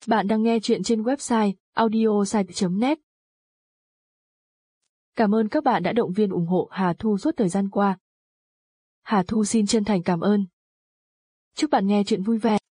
Bạn đang nghe chuyện trên website audiosite.net. Cảm ơn các bạn đã động viên ủng hộ Hà Thu suốt thời gian qua. Hà Thu xin chân thành cảm ơn. Chúc bạn nghe chuyện vui vẻ.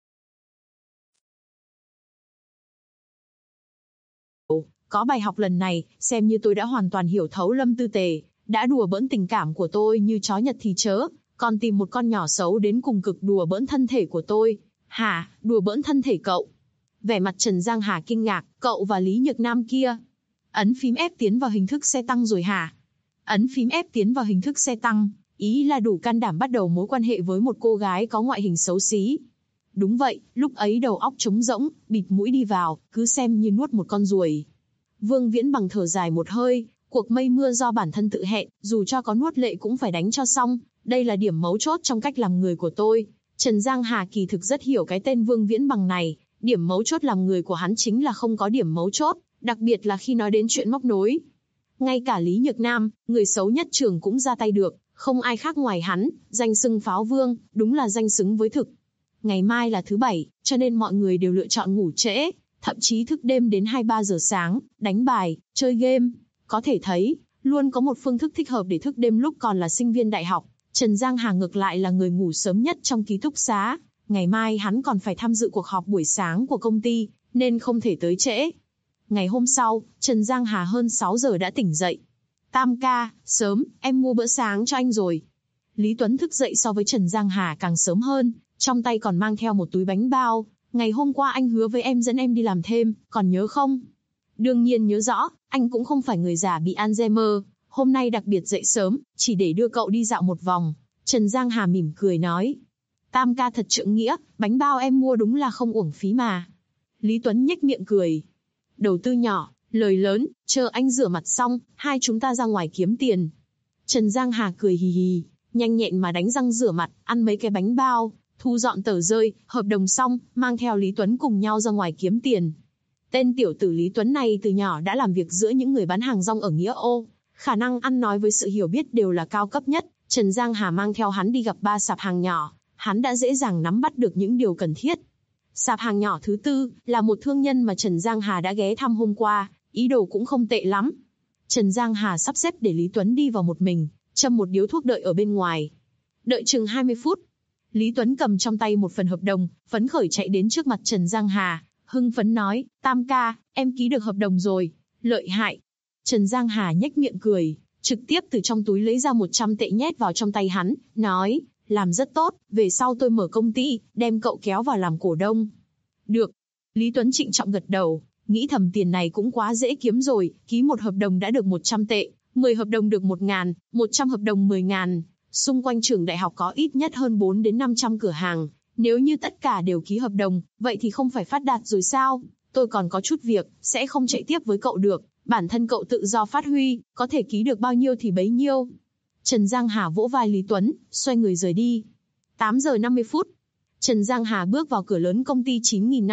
Có bài học lần này, xem như tôi đã hoàn toàn hiểu thấu Lâm Tư Tề, đã đùa bỡn tình cảm của tôi như chó Nhật thì chớ, còn tìm một con nhỏ xấu đến cùng cực đùa bỡn thân thể của tôi. Hả, đùa bỡn thân thể cậu? Vẻ mặt Trần Giang Hà kinh ngạc, cậu và Lý Nhược Nam kia. Ấn phím ép tiến vào hình thức xe tăng rồi hả? Ấn phím ép tiến vào hình thức xe tăng, ý là đủ can đảm bắt đầu mối quan hệ với một cô gái có ngoại hình xấu xí. Đúng vậy, lúc ấy đầu óc trống rỗng, bịt mũi đi vào, cứ xem như nuốt một con ruồi. Vương Viễn Bằng thở dài một hơi, cuộc mây mưa do bản thân tự hẹn, dù cho có nuốt lệ cũng phải đánh cho xong, đây là điểm mấu chốt trong cách làm người của tôi. Trần Giang Hà kỳ thực rất hiểu cái tên Vương Viễn Bằng này, điểm mấu chốt làm người của hắn chính là không có điểm mấu chốt, đặc biệt là khi nói đến chuyện móc nối. Ngay cả Lý Nhược Nam, người xấu nhất trường cũng ra tay được, không ai khác ngoài hắn, danh xưng Pháo Vương, đúng là danh xứng với thực. Ngày mai là thứ Bảy, cho nên mọi người đều lựa chọn ngủ trễ, thậm chí thức đêm đến 2-3 giờ sáng, đánh bài, chơi game. Có thể thấy, luôn có một phương thức thích hợp để thức đêm lúc còn là sinh viên đại học. Trần Giang Hà ngược lại là người ngủ sớm nhất trong ký túc xá. Ngày mai hắn còn phải tham dự cuộc họp buổi sáng của công ty, nên không thể tới trễ. Ngày hôm sau, Trần Giang Hà hơn 6 giờ đã tỉnh dậy. Tam ca, sớm, em mua bữa sáng cho anh rồi. Lý Tuấn thức dậy so với Trần Giang Hà càng sớm hơn, trong tay còn mang theo một túi bánh bao. Ngày hôm qua anh hứa với em dẫn em đi làm thêm, còn nhớ không? Đương nhiên nhớ rõ, anh cũng không phải người già bị Alzheimer. Hôm nay đặc biệt dậy sớm, chỉ để đưa cậu đi dạo một vòng. Trần Giang Hà mỉm cười nói. Tam ca thật trượng nghĩa, bánh bao em mua đúng là không uổng phí mà. Lý Tuấn nhếch miệng cười. Đầu tư nhỏ, lời lớn, chờ anh rửa mặt xong, hai chúng ta ra ngoài kiếm tiền. Trần Giang Hà cười hì hì, nhanh nhẹn mà đánh răng rửa mặt, ăn mấy cái bánh bao, thu dọn tờ rơi, hợp đồng xong, mang theo Lý Tuấn cùng nhau ra ngoài kiếm tiền. Tên tiểu tử Lý Tuấn này từ nhỏ đã làm việc giữa những người bán hàng rong ở Nghĩa Ô, khả năng ăn nói với sự hiểu biết đều là cao cấp nhất. Trần Giang Hà mang theo hắn đi gặp 3 sạp hàng nhỏ, hắn đã dễ dàng nắm bắt được những điều cần thiết. Sạp hàng nhỏ thứ tư là một thương nhân mà Trần Giang Hà đã ghé thăm hôm qua, ý đồ cũng không tệ lắm. Trần Giang Hà sắp xếp để Lý Tuấn đi vào một mình, châm một điếu thuốc đợi ở bên ngoài. Đợi chừng 20 phút, Lý Tuấn cầm trong tay một phần hợp đồng, phấn khởi chạy đến trước mặt Trần Giang Hà, hưng phấn nói, Tam ca, em ký được hợp đồng rồi, lợi hại. Trần Giang Hà nhếch miệng cười, trực tiếp từ trong túi lấy ra 100 tệ nhét vào trong tay hắn, nói, làm rất tốt, về sau tôi mở công ty, đem cậu kéo vào làm cổ đông. Được. Lý Tuấn trịnh trọng gật đầu, nghĩ thầm tiền này cũng quá dễ kiếm rồi, ký một hợp đồng đã được 100 tệ, 10 hợp đồng được 1.000, 100 hợp đồng 10.000. Xung quanh trường đại học có ít nhất hơn 4 đến 500 cửa hàng, nếu như tất cả đều ký hợp đồng, vậy thì không phải phát đạt rồi sao? Tôi còn có chút việc, sẽ không chạy tiếp với cậu được, bản thân cậu tự do phát huy, có thể ký được bao nhiêu thì bấy nhiêu. Trần Giang Hà vỗ vai Lý Tuấn, xoay người rời đi. 8 giờ 50 phút. Trần Giang Hà bước vào cửa lớn công ty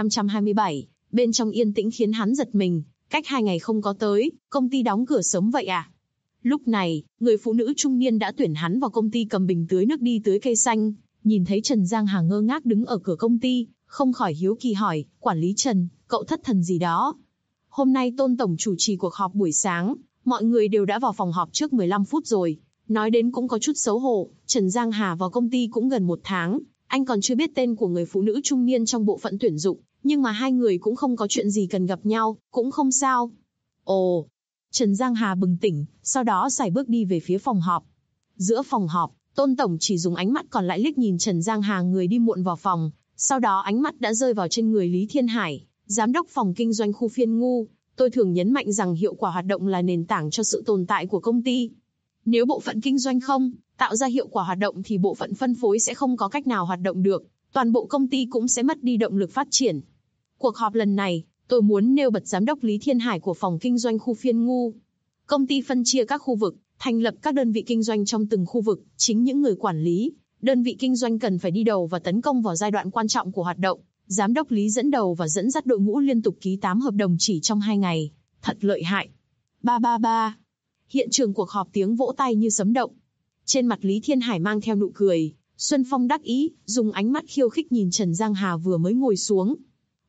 9527, bên trong yên tĩnh khiến hắn giật mình, cách 2 ngày không có tới, công ty đóng cửa sớm vậy à? Lúc này, người phụ nữ trung niên đã tuyển hắn vào công ty cầm bình tưới nước đi tưới cây xanh, nhìn thấy Trần Giang Hà ngơ ngác đứng ở cửa công ty, không khỏi hiếu kỳ hỏi, quản lý Trần, cậu thất thần gì đó? Hôm nay Tôn Tổng chủ trì cuộc họp buổi sáng, mọi người đều đã vào phòng họp trước 15 phút rồi. Nói đến cũng có chút xấu hổ, Trần Giang Hà vào công ty cũng gần 1 tháng, anh còn chưa biết tên của người phụ nữ trung niên trong bộ phận tuyển dụng, nhưng mà hai người cũng không có chuyện gì cần gặp nhau, cũng không sao. Ồ, Trần Giang Hà bừng tỉnh, sau đó sải bước đi về phía phòng họp. Giữa phòng họp, Tôn Tổng chỉ dùng ánh mắt còn lại liếc nhìn Trần Giang Hà người đi muộn vào phòng, sau đó ánh mắt đã rơi vào trên người Lý Thiên Hải, giám đốc phòng kinh doanh khu phiên ngu. Tôi thường nhấn mạnh rằng hiệu quả hoạt động là nền tảng cho sự tồn tại của công ty. Nếu bộ phận kinh doanh không tạo ra hiệu quả hoạt động thì bộ phận phân phối sẽ không có cách nào hoạt động được, toàn bộ công ty cũng sẽ mất đi động lực phát triển. Cuộc họp lần này, tôi muốn nêu bật giám đốc Lý Thiên Hải của phòng kinh doanh khu phiên ngu. Công ty phân chia các khu vực, thành lập các đơn vị kinh doanh trong từng khu vực, chính những người quản lý, đơn vị kinh doanh cần phải đi đầu và tấn công vào giai đoạn quan trọng của hoạt động. Giám đốc Lý dẫn đầu và dẫn dắt đội ngũ liên tục ký 8 hợp đồng chỉ trong 2 ngày. Thật lợi hại. 333. Hiện trường cuộc họp tiếng vỗ tay như sấm động. Trên mặt Lý Thiên Hải mang theo nụ cười, Xuân Phong đắc ý, dùng ánh mắt khiêu khích nhìn Trần Giang Hà vừa mới ngồi xuống.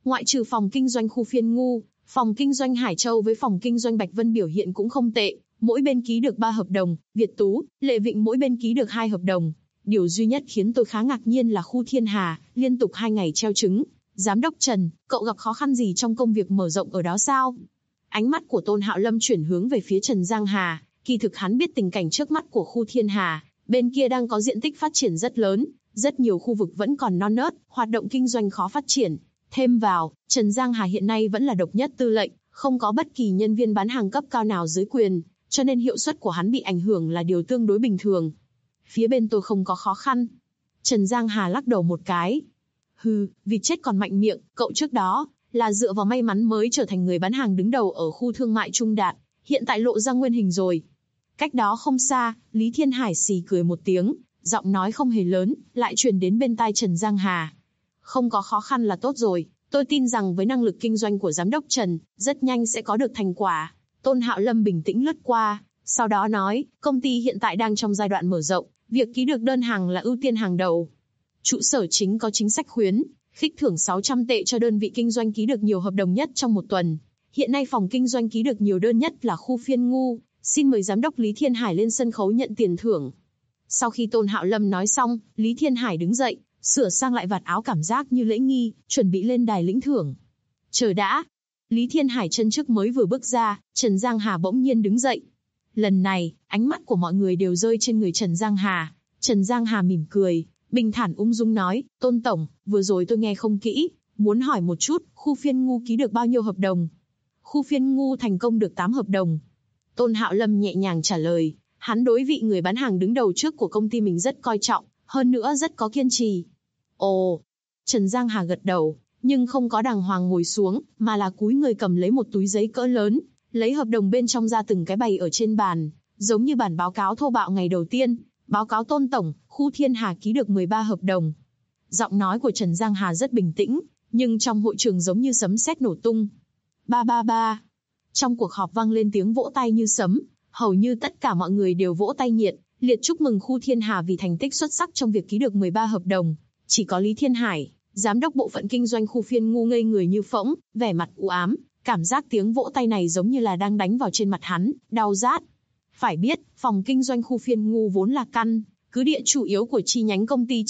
Ngoại trừ phòng kinh doanh khu Phiên Ngu, phòng kinh doanh Hải Châu với phòng kinh doanh Bạch Vân biểu hiện cũng không tệ, mỗi bên ký được 3 hợp đồng, Việt Tú, Lệ Vịnh mỗi bên ký được 2 hợp đồng. Điều duy nhất khiến tôi khá ngạc nhiên là khu Thiên Hà, liên tục 2 ngày treo trứng. Giám đốc Trần, cậu gặp khó khăn gì trong công việc mở rộng ở đó sao? Ánh mắt của Tôn Hạo Lâm chuyển hướng về phía Trần Giang Hà, kỳ thực hắn biết tình cảnh trước mắt của khu Thiên Hà, bên kia đang có diện tích phát triển rất lớn, rất nhiều khu vực vẫn còn non nớt, hoạt động kinh doanh khó phát triển. Thêm vào, Trần Giang Hà hiện nay vẫn là độc nhất tư lệnh, không có bất kỳ nhân viên bán hàng cấp cao nào dưới quyền, cho nên hiệu suất của hắn bị ảnh hưởng là điều tương đối bình thường. Phía bên tôi không có khó khăn. Trần Giang Hà lắc đầu một cái. Hừ, vịt chết còn mạnh miệng, cậu trước đó là dựa vào may mắn mới trở thành người bán hàng đứng đầu ở khu thương mại Trung Đạt, hiện tại lộ ra nguyên hình rồi. Cách đó không xa, Lý Thiên Hải xì cười một tiếng, giọng nói không hề lớn, lại truyền đến bên tai Trần Giang Hà. Không có khó khăn là tốt rồi, tôi tin rằng với năng lực kinh doanh của giám đốc Trần, rất nhanh sẽ có được thành quả. Tôn Hạo Lâm bình tĩnh lướt qua, sau đó nói, công ty hiện tại đang trong giai đoạn mở rộng, việc ký được đơn hàng là ưu tiên hàng đầu. Trụ sở chính có chính sách khuyến, khích thưởng 600 tệ cho đơn vị kinh doanh ký được nhiều hợp đồng nhất trong một tuần. Hiện nay phòng kinh doanh ký được nhiều đơn nhất là khu Phiên Ngu, xin mời giám đốc Lý Thiên Hải lên sân khấu nhận tiền thưởng. Sau khi Tôn Hạo Lâm nói xong, Lý Thiên Hải đứng dậy, sửa sang lại vạt áo cảm giác như lễ nghi, chuẩn bị lên đài lĩnh thưởng. Chờ đã. Lý Thiên Hải chân trước mới vừa bước ra, Trần Giang Hà bỗng nhiên đứng dậy. Lần này, ánh mắt của mọi người đều rơi trên người Trần Giang Hà. Trần Giang Hà mỉm cười, bình thản ung dung nói, Tôn Tổng, vừa rồi tôi nghe không kỹ, muốn hỏi một chút, khu Phiên Ngu ký được bao nhiêu hợp đồng? Khu Phiên Ngu thành công được 8 hợp đồng. Tôn Hạo Lâm nhẹ nhàng trả lời, hắn đối vị người bán hàng đứng đầu trước của công ty mình rất coi trọng, hơn nữa rất có kiên trì. Ồ, Trần Giang Hà gật đầu, nhưng không có đàng hoàng ngồi xuống, mà là cúi người cầm lấy một túi giấy cỡ lớn, lấy hợp đồng bên trong ra từng cái bày ở trên bàn, giống như bản báo cáo thô bạo ngày đầu tiên. Báo cáo Tôn Tổng, khu Thiên Hà ký được 13 hợp đồng. Giọng nói của Trần Giang Hà rất bình tĩnh, nhưng trong hội trường giống như sấm sét nổ tung. Ba ba ba. Trong cuộc họp vang lên tiếng vỗ tay như sấm, hầu như tất cả mọi người đều vỗ tay nhiệt liệt chúc mừng khu Thiên Hà vì thành tích xuất sắc trong việc ký được 13 hợp đồng. Chỉ có Lý Thiên Hải, giám đốc bộ phận kinh doanh khu Phiên Ngu ngây người như phỗng, vẻ mặt u ám, cảm giác tiếng vỗ tay này giống như là đang đánh vào trên mặt hắn, đau rát. Phải biết, phòng kinh doanh khu Phiên Ngu vốn là căn cứ địa chủ yếu của chi nhánh công ty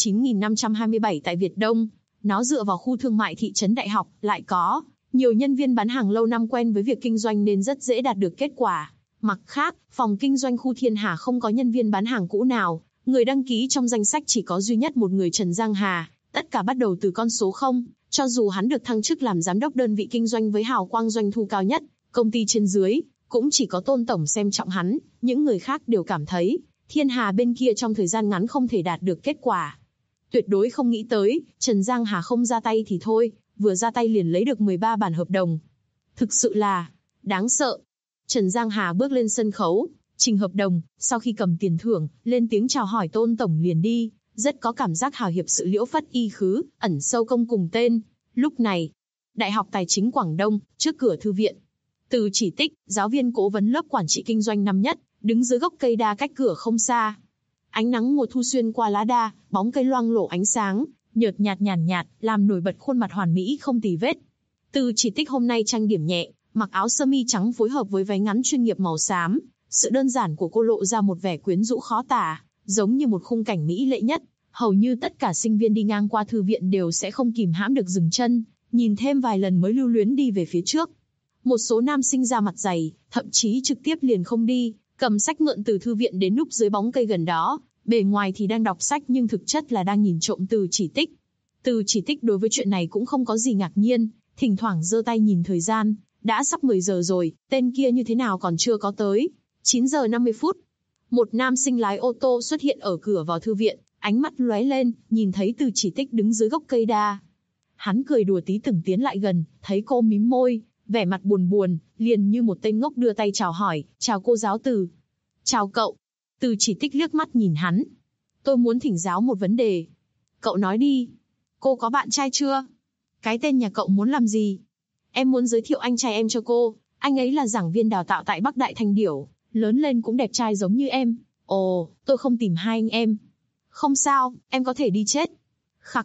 9527 tại Việt Đông. Nó dựa vào khu thương mại thị trấn Đại học, lại có nhiều nhân viên bán hàng lâu năm quen với việc kinh doanh nên rất dễ đạt được kết quả. Mặt khác, phòng kinh doanh khu Thiên Hà không có nhân viên bán hàng cũ nào, người đăng ký trong danh sách chỉ có duy nhất một người Trần Giang Hà, tất cả bắt đầu từ con số 0, cho dù hắn được thăng chức làm giám đốc đơn vị kinh doanh với hào quang doanh thu cao nhất, công ty trên dưới, cũng chỉ có Tôn Tổng xem trọng hắn, những người khác đều cảm thấy, Thiên Hà bên kia trong thời gian ngắn không thể đạt được kết quả. Tuyệt đối không nghĩ tới, Trần Giang Hà không ra tay thì thôi, vừa ra tay liền lấy được 13 bản hợp đồng. Thực sự là đáng sợ. Trần Giang Hà bước lên sân khấu, trình hợp đồng, sau khi cầm tiền thưởng, lên tiếng chào hỏi Tôn Tổng liền đi, rất có cảm giác hào hiệp sự liễu phất y khứ, ẩn sâu công cùng tên. Lúc này, Đại học Tài chính Quảng Đông, trước cửa thư viện. Từ Chỉ Tích, giáo viên cố vấn lớp quản trị kinh doanh năm nhất, đứng dưới gốc cây đa cách cửa không xa. Ánh nắng mùa thu xuyên qua lá đa, bóng cây loang lổ ánh sáng, nhợt nhạt nhàn nhạt, làm nổi bật khuôn mặt hoàn mỹ không tì vết. Từ Chỉ Tích hôm nay trang điểm nhẹ, mặc áo sơ mi trắng phối hợp với váy ngắn chuyên nghiệp màu xám. Sự đơn giản của cô lộ ra một vẻ quyến rũ khó tả, giống như một khung cảnh mỹ lệ nhất. Hầu như tất cả sinh viên đi ngang qua thư viện đều sẽ không kìm hãm được dừng chân, nhìn thêm vài lần mới lưu luyến đi về phía trước. Một số nam sinh ra mặt dày, thậm chí trực tiếp liền không đi, cầm sách mượn từ thư viện đến núp dưới bóng cây gần đó, bề ngoài thì đang đọc sách nhưng thực chất là đang nhìn trộm Từ Chỉ Tích. Từ Chỉ Tích đối với chuyện này cũng không có gì ngạc nhiên, thỉnh thoảng giơ tay nhìn thời gian, đã sắp 10 giờ rồi, tên kia như thế nào còn chưa có tới. 9 giờ 50 phút. Một nam sinh lái ô tô xuất hiện ở cửa vào thư viện, ánh mắt lóe lên, nhìn thấy Từ Chỉ Tích đứng dưới gốc cây đa. Hắn cười đùa tí từng tiến lại gần, thấy cô mím môi, vẻ mặt buồn buồn, liền như một tên ngốc đưa tay chào hỏi, chào cô giáo Từ. Chào cậu. Từ Chỉ Tích liếc mắt nhìn hắn. Tôi muốn thỉnh giáo một vấn đề. Cậu nói đi. Cô có bạn trai chưa? Cái tên nhà cậu muốn làm gì? Em muốn giới thiệu anh trai em cho cô, anh ấy là giảng viên đào tạo tại Bắc Đại Thanh Điểu, lớn lên cũng đẹp trai giống như em. Ồ, tôi không tìm hai anh em. Không sao, em có thể đi chết. Khặc.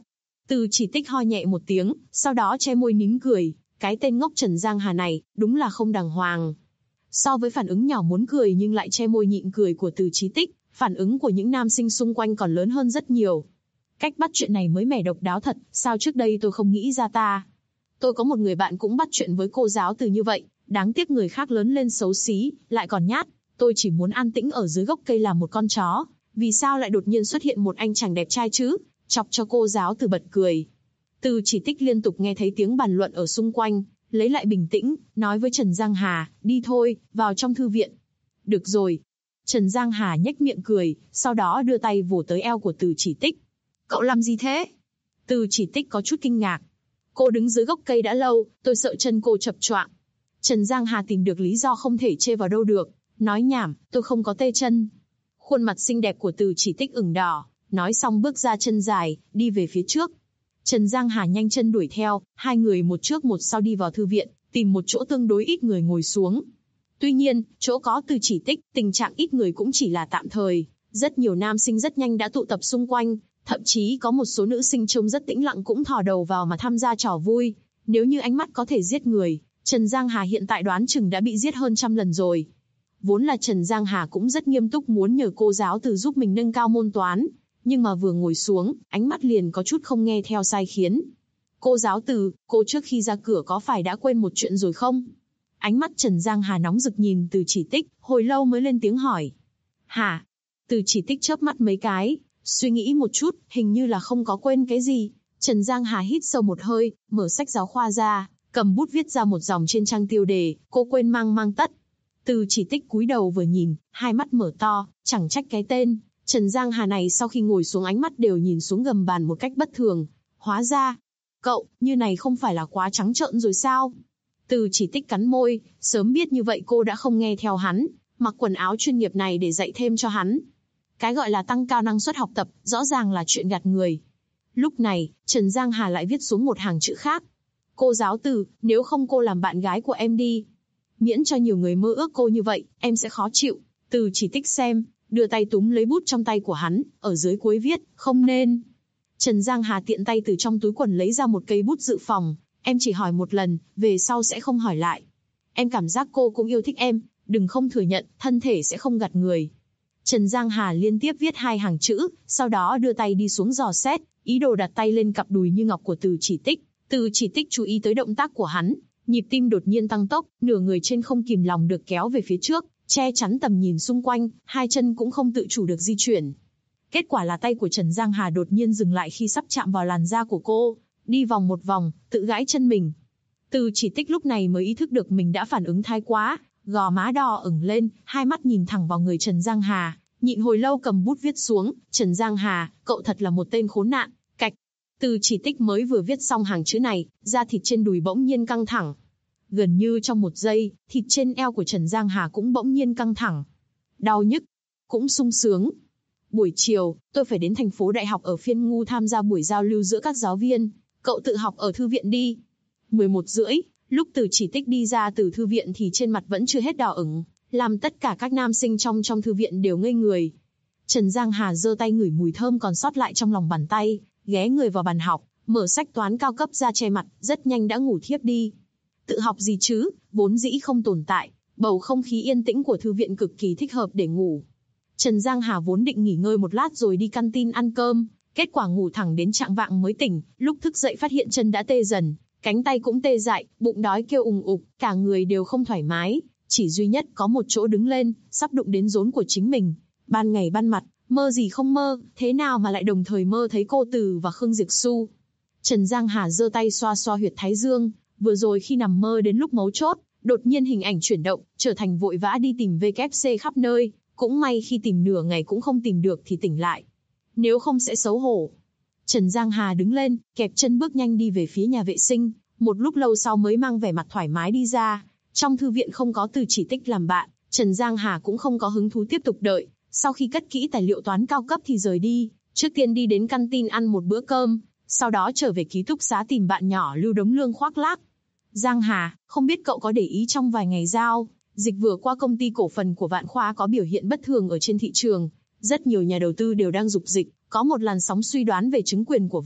Từ Chỉ Tích ho nhẹ một tiếng, sau đó che môi nín cười, cái tên ngốc Trần Giang Hà này, đúng là không đàng hoàng. So với phản ứng nhỏ muốn cười nhưng lại che môi nhịn cười của Từ Chỉ Tích, phản ứng của những nam sinh xung quanh còn lớn hơn rất nhiều. Cách bắt chuyện này mới mẻ độc đáo thật, sao trước đây tôi không nghĩ ra ta. Tôi có một người bạn cũng bắt chuyện với cô giáo Từ như vậy, đáng tiếc người khác lớn lên xấu xí, lại còn nhát. Tôi chỉ muốn an tĩnh ở dưới gốc cây làm một con chó, vì sao lại đột nhiên xuất hiện một anh chàng đẹp trai chứ, chọc cho cô giáo Từ bật cười. Từ Chỉ Tích liên tục nghe thấy tiếng bàn luận ở xung quanh, lấy lại bình tĩnh, nói với Trần Giang Hà, đi thôi, vào trong thư viện. Được rồi. Trần Giang Hà nhếch miệng cười, sau đó đưa tay vồ tới eo của Từ Chỉ Tích. Cậu làm gì thế? Từ Chỉ Tích có chút kinh ngạc. Cô đứng dưới gốc cây đã lâu, tôi sợ chân cô chập choạng. Trần Giang Hà tìm được lý do không thể chê vào đâu được, nói nhảm, tôi không có tê chân. Khuôn mặt xinh đẹp của Từ Chỉ Tích ửng đỏ, nói xong bước ra chân dài, đi về phía trước. Trần Giang Hà nhanh chân đuổi theo, hai người một trước một sau đi vào thư viện, tìm một chỗ tương đối ít người ngồi xuống. Tuy nhiên, chỗ có Từ Chỉ Tích, tình trạng ít người cũng chỉ là tạm thời. Rất nhiều nam sinh rất nhanh đã tụ tập xung quanh, thậm chí có một số nữ sinh trông rất tĩnh lặng cũng thò đầu vào mà tham gia trò vui. Nếu như ánh mắt có thể giết người, Trần Giang Hà hiện tại đoán chừng đã bị giết hơn 100 lần rồi. Vốn là Trần Giang Hà cũng rất nghiêm túc muốn nhờ cô giáo Từ giúp mình nâng cao môn toán, nhưng mà vừa ngồi xuống, ánh mắt liền có chút không nghe theo sai khiến. Cô giáo Từ, cô trước khi ra cửa có phải đã quên một chuyện rồi không? Ánh mắt Trần Giang Hà nóng rực nhìn Từ Chỉ Tích, hồi lâu mới lên tiếng hỏi. Hả? Từ Chỉ Tích chớp mắt mấy cái, suy nghĩ một chút, hình như là không có quên cái gì. Trần Giang Hà hít sâu một hơi, mở sách giáo khoa ra, cầm bút viết ra một dòng trên trang tiêu đề, cô quên mang tất. Từ Chỉ Tích cúi đầu vừa nhìn, hai mắt mở to, chẳng trách cái tên Trần Giang Hà này sau khi ngồi xuống ánh mắt đều nhìn xuống gầm bàn một cách bất thường. Hóa ra, cậu, như này không phải là quá trắng trợn rồi sao? Từ Chỉ Tích cắn môi, sớm biết như vậy cô đã không nghe theo hắn, mặc quần áo chuyên nghiệp này để dạy thêm cho hắn. Cái gọi là tăng cao năng suất học tập, rõ ràng là chuyện gạt người. Lúc này, Trần Giang Hà lại viết xuống một hàng chữ khác. Cô giáo Từ, nếu không cô làm bạn gái của em đi. Miễn cho nhiều người mơ ước cô như vậy, em sẽ khó chịu. Từ Chỉ Tích xem, đưa tay túm lấy bút trong tay của hắn, ở dưới cuối viết, không nên. Trần Giang Hà tiện tay từ trong túi quần lấy ra một cây bút dự phòng. Em chỉ hỏi một lần, về sau sẽ không hỏi lại. Em cảm giác cô cũng yêu thích em, đừng không thừa nhận, thân thể sẽ không gạt người. Trần Giang Hà liên tiếp viết hai hàng chữ, sau đó đưa tay đi xuống dò xét, ý đồ đặt tay lên cặp đùi như ngọc của Từ Chỉ Tích. Từ Chỉ Tích chú ý tới động tác của hắn, nhịp tim đột nhiên tăng tốc, nửa người trên không kìm lòng được kéo về phía trước, che chắn tầm nhìn xung quanh, hai chân cũng không tự chủ được di chuyển. Kết quả là tay của Trần Giang Hà đột nhiên dừng lại khi sắp chạm vào làn da của cô, đi vòng một vòng, tự gãi chân mình. Từ Chỉ Tích lúc này mới ý thức được mình đã phản ứng thái quá, gò má đỏ ửng lên, hai mắt nhìn thẳng vào người Trần Giang Hà, nhịn hồi lâu cầm bút viết xuống, Trần Giang Hà, cậu thật là một tên khốn nạn, cạch. Từ Chỉ Tích mới vừa viết xong hàng chữ này, da thịt trên đùi bỗng nhiên căng thẳng. Gần như trong một giây, thịt trên eo của Trần Giang Hà cũng bỗng nhiên căng thẳng. Đau nhức, cũng sung sướng. Buổi chiều, tôi phải đến thành phố đại học ở Phiên Ngu tham gia buổi giao lưu giữa các giáo viên. Cậu tự học ở thư viện đi. 11:30, lúc Từ Chỉ Tích đi ra từ thư viện thì trên mặt vẫn chưa hết đỏ ửng, làm tất cả các nam sinh trong thư viện đều ngây người. Trần Giang Hà giơ tay ngửi mùi thơm còn sót lại trong lòng bàn tay, ghé người vào bàn học, mở sách toán cao cấp ra che mặt, rất nhanh đã ngủ thiếp đi. Tự học gì chứ, vốn dĩ không tồn tại, bầu không khí yên tĩnh của thư viện cực kỳ thích hợp để ngủ. Trần Giang Hà vốn định nghỉ ngơi một lát rồi đi căn tin ăn cơm, kết quả ngủ thẳng đến chạng vạng mới tỉnh, lúc thức dậy phát hiện chân đã tê dần, cánh tay cũng tê dại, bụng đói kêu ùng ục, cả người đều không thoải mái, chỉ duy nhất có một chỗ đứng lên, sắp đụng đến rốn của chính mình. Ban ngày ban mặt, mơ gì không mơ, thế nào mà lại đồng thời mơ thấy cô Từ và Khương Diệp Xu. Trần Giang Hà giơ tay xoa xoa huyệt thái dương, vừa rồi khi nằm mơ đến lúc mấu chốt, đột nhiên hình ảnh chuyển động, trở thành vội vã đi tìm VKC khắp nơi, cũng may khi tìm nửa ngày cũng không tìm được thì tỉnh lại. Nếu không sẽ xấu hổ. Trần Giang Hà đứng lên, kẹp chân bước nhanh đi về phía nhà vệ sinh, một lúc lâu sau mới mang vẻ mặt thoải mái đi ra. Trong thư viện không có Từ Chỉ Tích làm bạn, Trần Giang Hà cũng không có hứng thú tiếp tục đợi, sau khi cất kỹ tài liệu toán cao cấp thì rời đi, trước tiên đi đến căn tin ăn một bữa cơm, sau đó trở về ký túc xá tìm bạn nhỏ Lưu Đống Lương khoác lác. Giang Hà, không biết cậu có để ý trong vài ngày giao dịch vừa qua công ty cổ phần của Vạn Khoa có biểu hiện bất thường ở trên thị trường, rất nhiều nhà đầu tư đều đang dục dịch, có một làn sóng suy đoán về chứng quyền của Vạn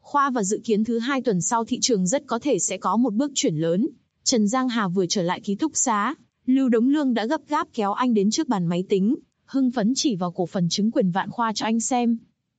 Khoa và dự kiến thứ 2 tuần sau thị trường rất có thể sẽ có một bước chuyển lớn. Trần Giang Hà vừa trở lại ký túc xá, Lưu Đống Lương đã gấp gáp kéo anh đến trước bàn máy tính, hưng phấn chỉ vào cổ phần chứng quyền Vạn Khoa cho anh xem.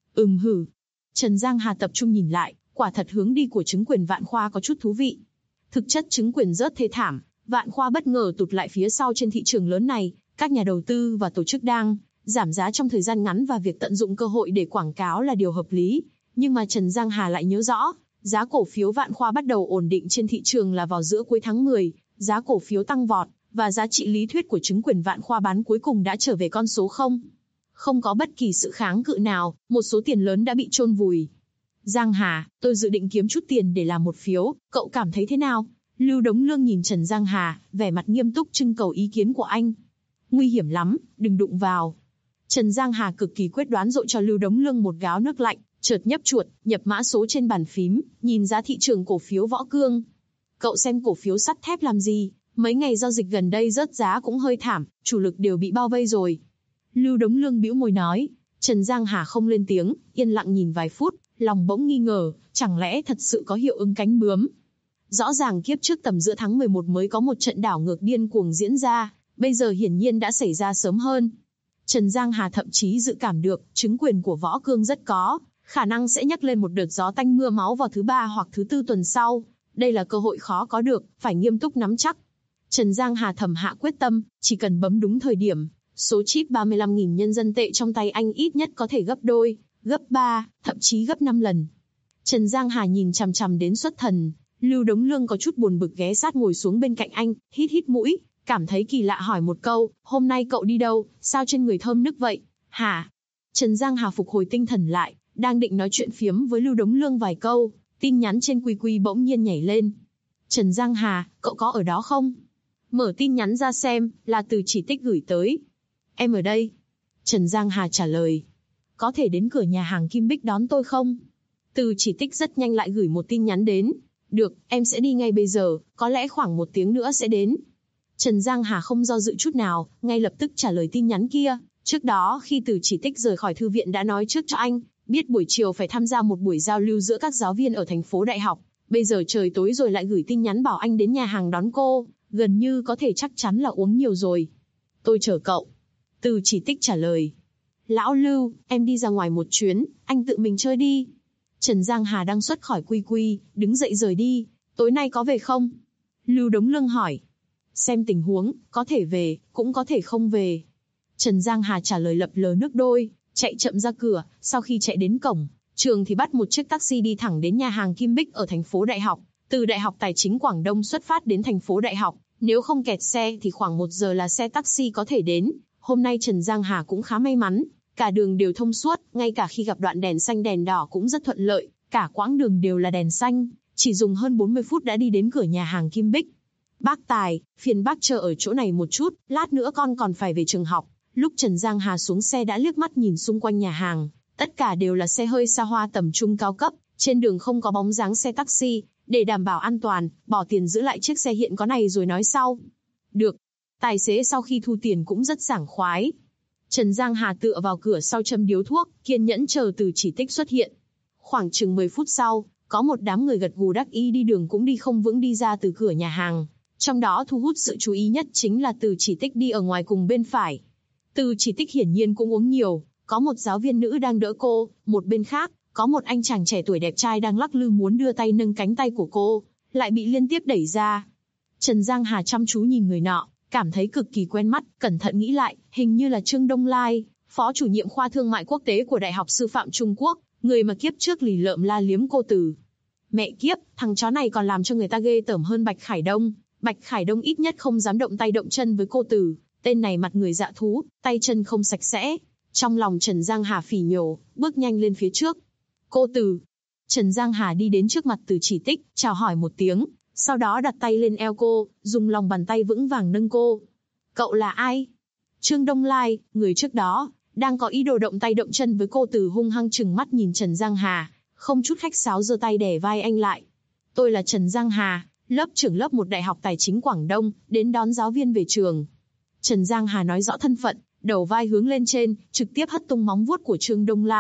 Hử. Trần Giang Hà tập trung nhìn lại, quả thật hướng đi của chứng quyền Vạn Khoa có chút thú vị. Thực chất chứng quyền rất thê thảm, Vạn Khoa bất ngờ tụt lại phía sau trên thị trường lớn này, các nhà đầu tư và tổ chức đang giảm giá trong thời gian ngắn và việc tận dụng cơ hội để quảng cáo là điều hợp lý. Nhưng mà Trần Giang Hà lại nhớ rõ, giá cổ phiếu Vạn Khoa bắt đầu ổn định trên thị trường là vào giữa cuối tháng 10, giá cổ phiếu tăng vọt, và giá trị lý thuyết của chứng quyền Vạn Khoa bán cuối cùng đã trở về con số 0. Không có bất kỳ sự kháng cự nào, một số tiền lớn đã bị chôn vùi. Giang Hà, tôi dự định kiếm chút tiền để làm một phiếu, cậu cảm thấy thế nào? Lưu Đống Lương nhìn Trần Giang Hà, vẻ mặt nghiêm túc trưng cầu ý kiến của anh. Nguy hiểm lắm, đừng đụng vào. Trần Giang Hà cực kỳ quyết đoán dội cho Lưu Đống Lương một gáo nước lạnh, chợt nhấp chuột, nhập mã số trên bàn phím, nhìn giá thị trường cổ phiếu Võ Cương. Cậu xem cổ phiếu sắt thép làm gì? Mấy ngày giao dịch gần đây rớt giá cũng hơi thảm, chủ lực đều bị bao vây rồi. Lưu Đống Lương bĩu môi nói. Trần Giang Hà không lên tiếng, yên lặng nhìn vài phút, lòng bỗng nghi ngờ, chẳng lẽ thật sự có hiệu ứng cánh bướm? Rõ ràng kiếp trước tầm giữa tháng 11 mới có một trận đảo ngược điên cuồng diễn ra, bây giờ hiển nhiên đã xảy ra sớm hơn. Trần Giang Hà thậm chí dự cảm được, chứng quyền của Võ Cương rất có khả năng sẽ nhấc lên một đợt gió tanh mưa máu vào thứ 3 hoặc thứ 4 tuần sau. Đây là cơ hội khó có được, phải nghiêm túc nắm chắc. Trần Giang Hà thầm hạ quyết tâm, chỉ cần bấm đúng thời điểm, số chip 35.000 nhân dân tệ trong tay anh ít nhất có thể gấp đôi, gấp 3, thậm chí gấp 5 lần. Trần Giang Hà nhìn chằm chằm đến xuất thần, Lưu Đống Lương có chút buồn bực ghé sát ngồi xuống bên cạnh anh, hít hít mũi, cảm thấy kỳ lạ hỏi một câu, hôm nay cậu đi đâu, sao trên người thơm nức vậy? Hả? Trần Giang Hà phục hồi tinh thần lại, đang định nói chuyện phiếm với Lưu Đống Lương vài câu, tin nhắn trên QQ bỗng nhiên nhảy lên. Trần Giang Hà, cậu có ở đó không? Mở tin nhắn ra xem, là Từ Chỉ Tích gửi tới. Em ở đây. Trần Giang Hà trả lời. Có thể đến cửa nhà hàng Kim Bích đón tôi không? Từ Chỉ Tích rất nhanh lại gửi một tin nhắn đến. Được, em sẽ đi ngay bây giờ, có lẽ khoảng 1 tiếng nữa sẽ đến. Trần Giang Hà không do dự chút nào, ngay lập tức trả lời tin nhắn kia. Trước đó khi Từ Chỉ Tích rời khỏi thư viện đã nói trước cho anh, biết buổi chiều phải tham gia một buổi giao lưu giữa các giáo viên ở thành phố đại học. Bây giờ trời tối rồi lại gửi tin nhắn bảo anh đến nhà hàng đón cô, gần như có thể chắc chắn là uống nhiều rồi. Tôi chở cậu. Từ Chỉ Tích trả lời. Lão Lưu, em đi ra ngoài một chuyến, anh tự mình chơi đi. Trần Giang Hà đang xuất khỏi QQ, đứng dậy rời đi. Tối nay có về không? Lưu Đống Lương hỏi. Xem tình huống, có thể về, cũng có thể không về. Trần Giang Hà trả lời lập lờ nước đôi, chạy chậm ra cửa, sau khi chạy đến cổng trường thì bắt một chiếc taxi đi thẳng đến nhà hàng Kim Bích ở thành phố Đại học. Từ Đại học Tài chính Quảng Đông xuất phát đến thành phố Đại học, nếu không kẹt xe thì khoảng 1 giờ là xe taxi có thể đến. Hôm nay Trần Giang Hà cũng khá may mắn, cả đường đều thông suốt, ngay cả khi gặp đoạn đèn xanh đèn đỏ cũng rất thuận lợi, cả quãng đường đều là đèn xanh, chỉ dùng hơn 40 phút đã đi đến cửa nhà hàng Kim Bích. Bác Tài, phiền bác chờ ở chỗ này một chút, lát nữa con còn phải về trường học. Lúc Trần Giang Hà xuống xe đã liếc mắt nhìn xung quanh nhà hàng, tất cả đều là xe hơi xa hoa tầm trung cao cấp, trên đường không có bóng dáng xe taxi, để đảm bảo an toàn, bỏ tiền giữ lại chiếc xe hiện có này rồi nói sau. Được. Tài xế sau khi thu tiền cũng rất sảng khoái. Trần Giang Hà tựa vào cửa sau châm điếu thuốc, kiên nhẫn chờ Từ Chỉ Tích xuất hiện. Khoảng chừng 10 phút sau, có một đám người gật gù đắc ý đi đường cũng đi không vững đi ra từ cửa nhà hàng. Trong đó thu hút sự chú ý nhất chính là Từ Chỉ Tích đi ở ngoài cùng bên phải. Từ Chỉ Tích hiển nhiên cũng uống nhiều, có một giáo viên nữ đang đỡ cô, một bên khác, có một anh chàng trẻ tuổi đẹp trai đang lắc lư muốn đưa tay nâng cánh tay của cô, lại bị liên tiếp đẩy ra. Trần Giang Hà chăm chú nhìn người nọ, cảm thấy cực kỳ quen mắt, cẩn thận nghĩ lại, hình như là Trương Đông Lai, phó chủ nhiệm khoa thương mại quốc tế của Đại học Sư phạm Trung Quốc, người mà kiếp trước lì lợm la liếm cô Từ. Mẹ kiếp, thằng chó này còn làm cho người ta ghê tởm hơn Bạch Khải Đông. Bạch Khải Đông ít nhất không dám động tay động chân với cô Từ, tên này mặt người dạ thú, tay chân không sạch sẽ. Trong lòng Trần Giang Hà phỉ nhổ, bước nhanh lên phía trước. Cô Từ. Trần Giang Hà đi đến trước mặt Từ Chỉ Tích, chào hỏi một tiếng, sau đó đặt tay lên eo cô, dùng lòng bàn tay vững vàng nâng cô. Cậu là ai? Trương Đông Lai, người trước đó, đang có ý đồ động tay động chân với cô Từ hung hăng trừng mắt nhìn Trần Giang Hà, không chút khách sáo giơ tay đè vai anh lại. Tôi là Trần Giang Hà, lớp trưởng lớp 1 Đại học Tài chính Quảng Đông, đến đón giáo viên về trường. Trần Giang Hà nói rõ thân phận, đầu vai hướng lên trên, trực tiếp hất tung móng vuốt của Trương Đông Lai,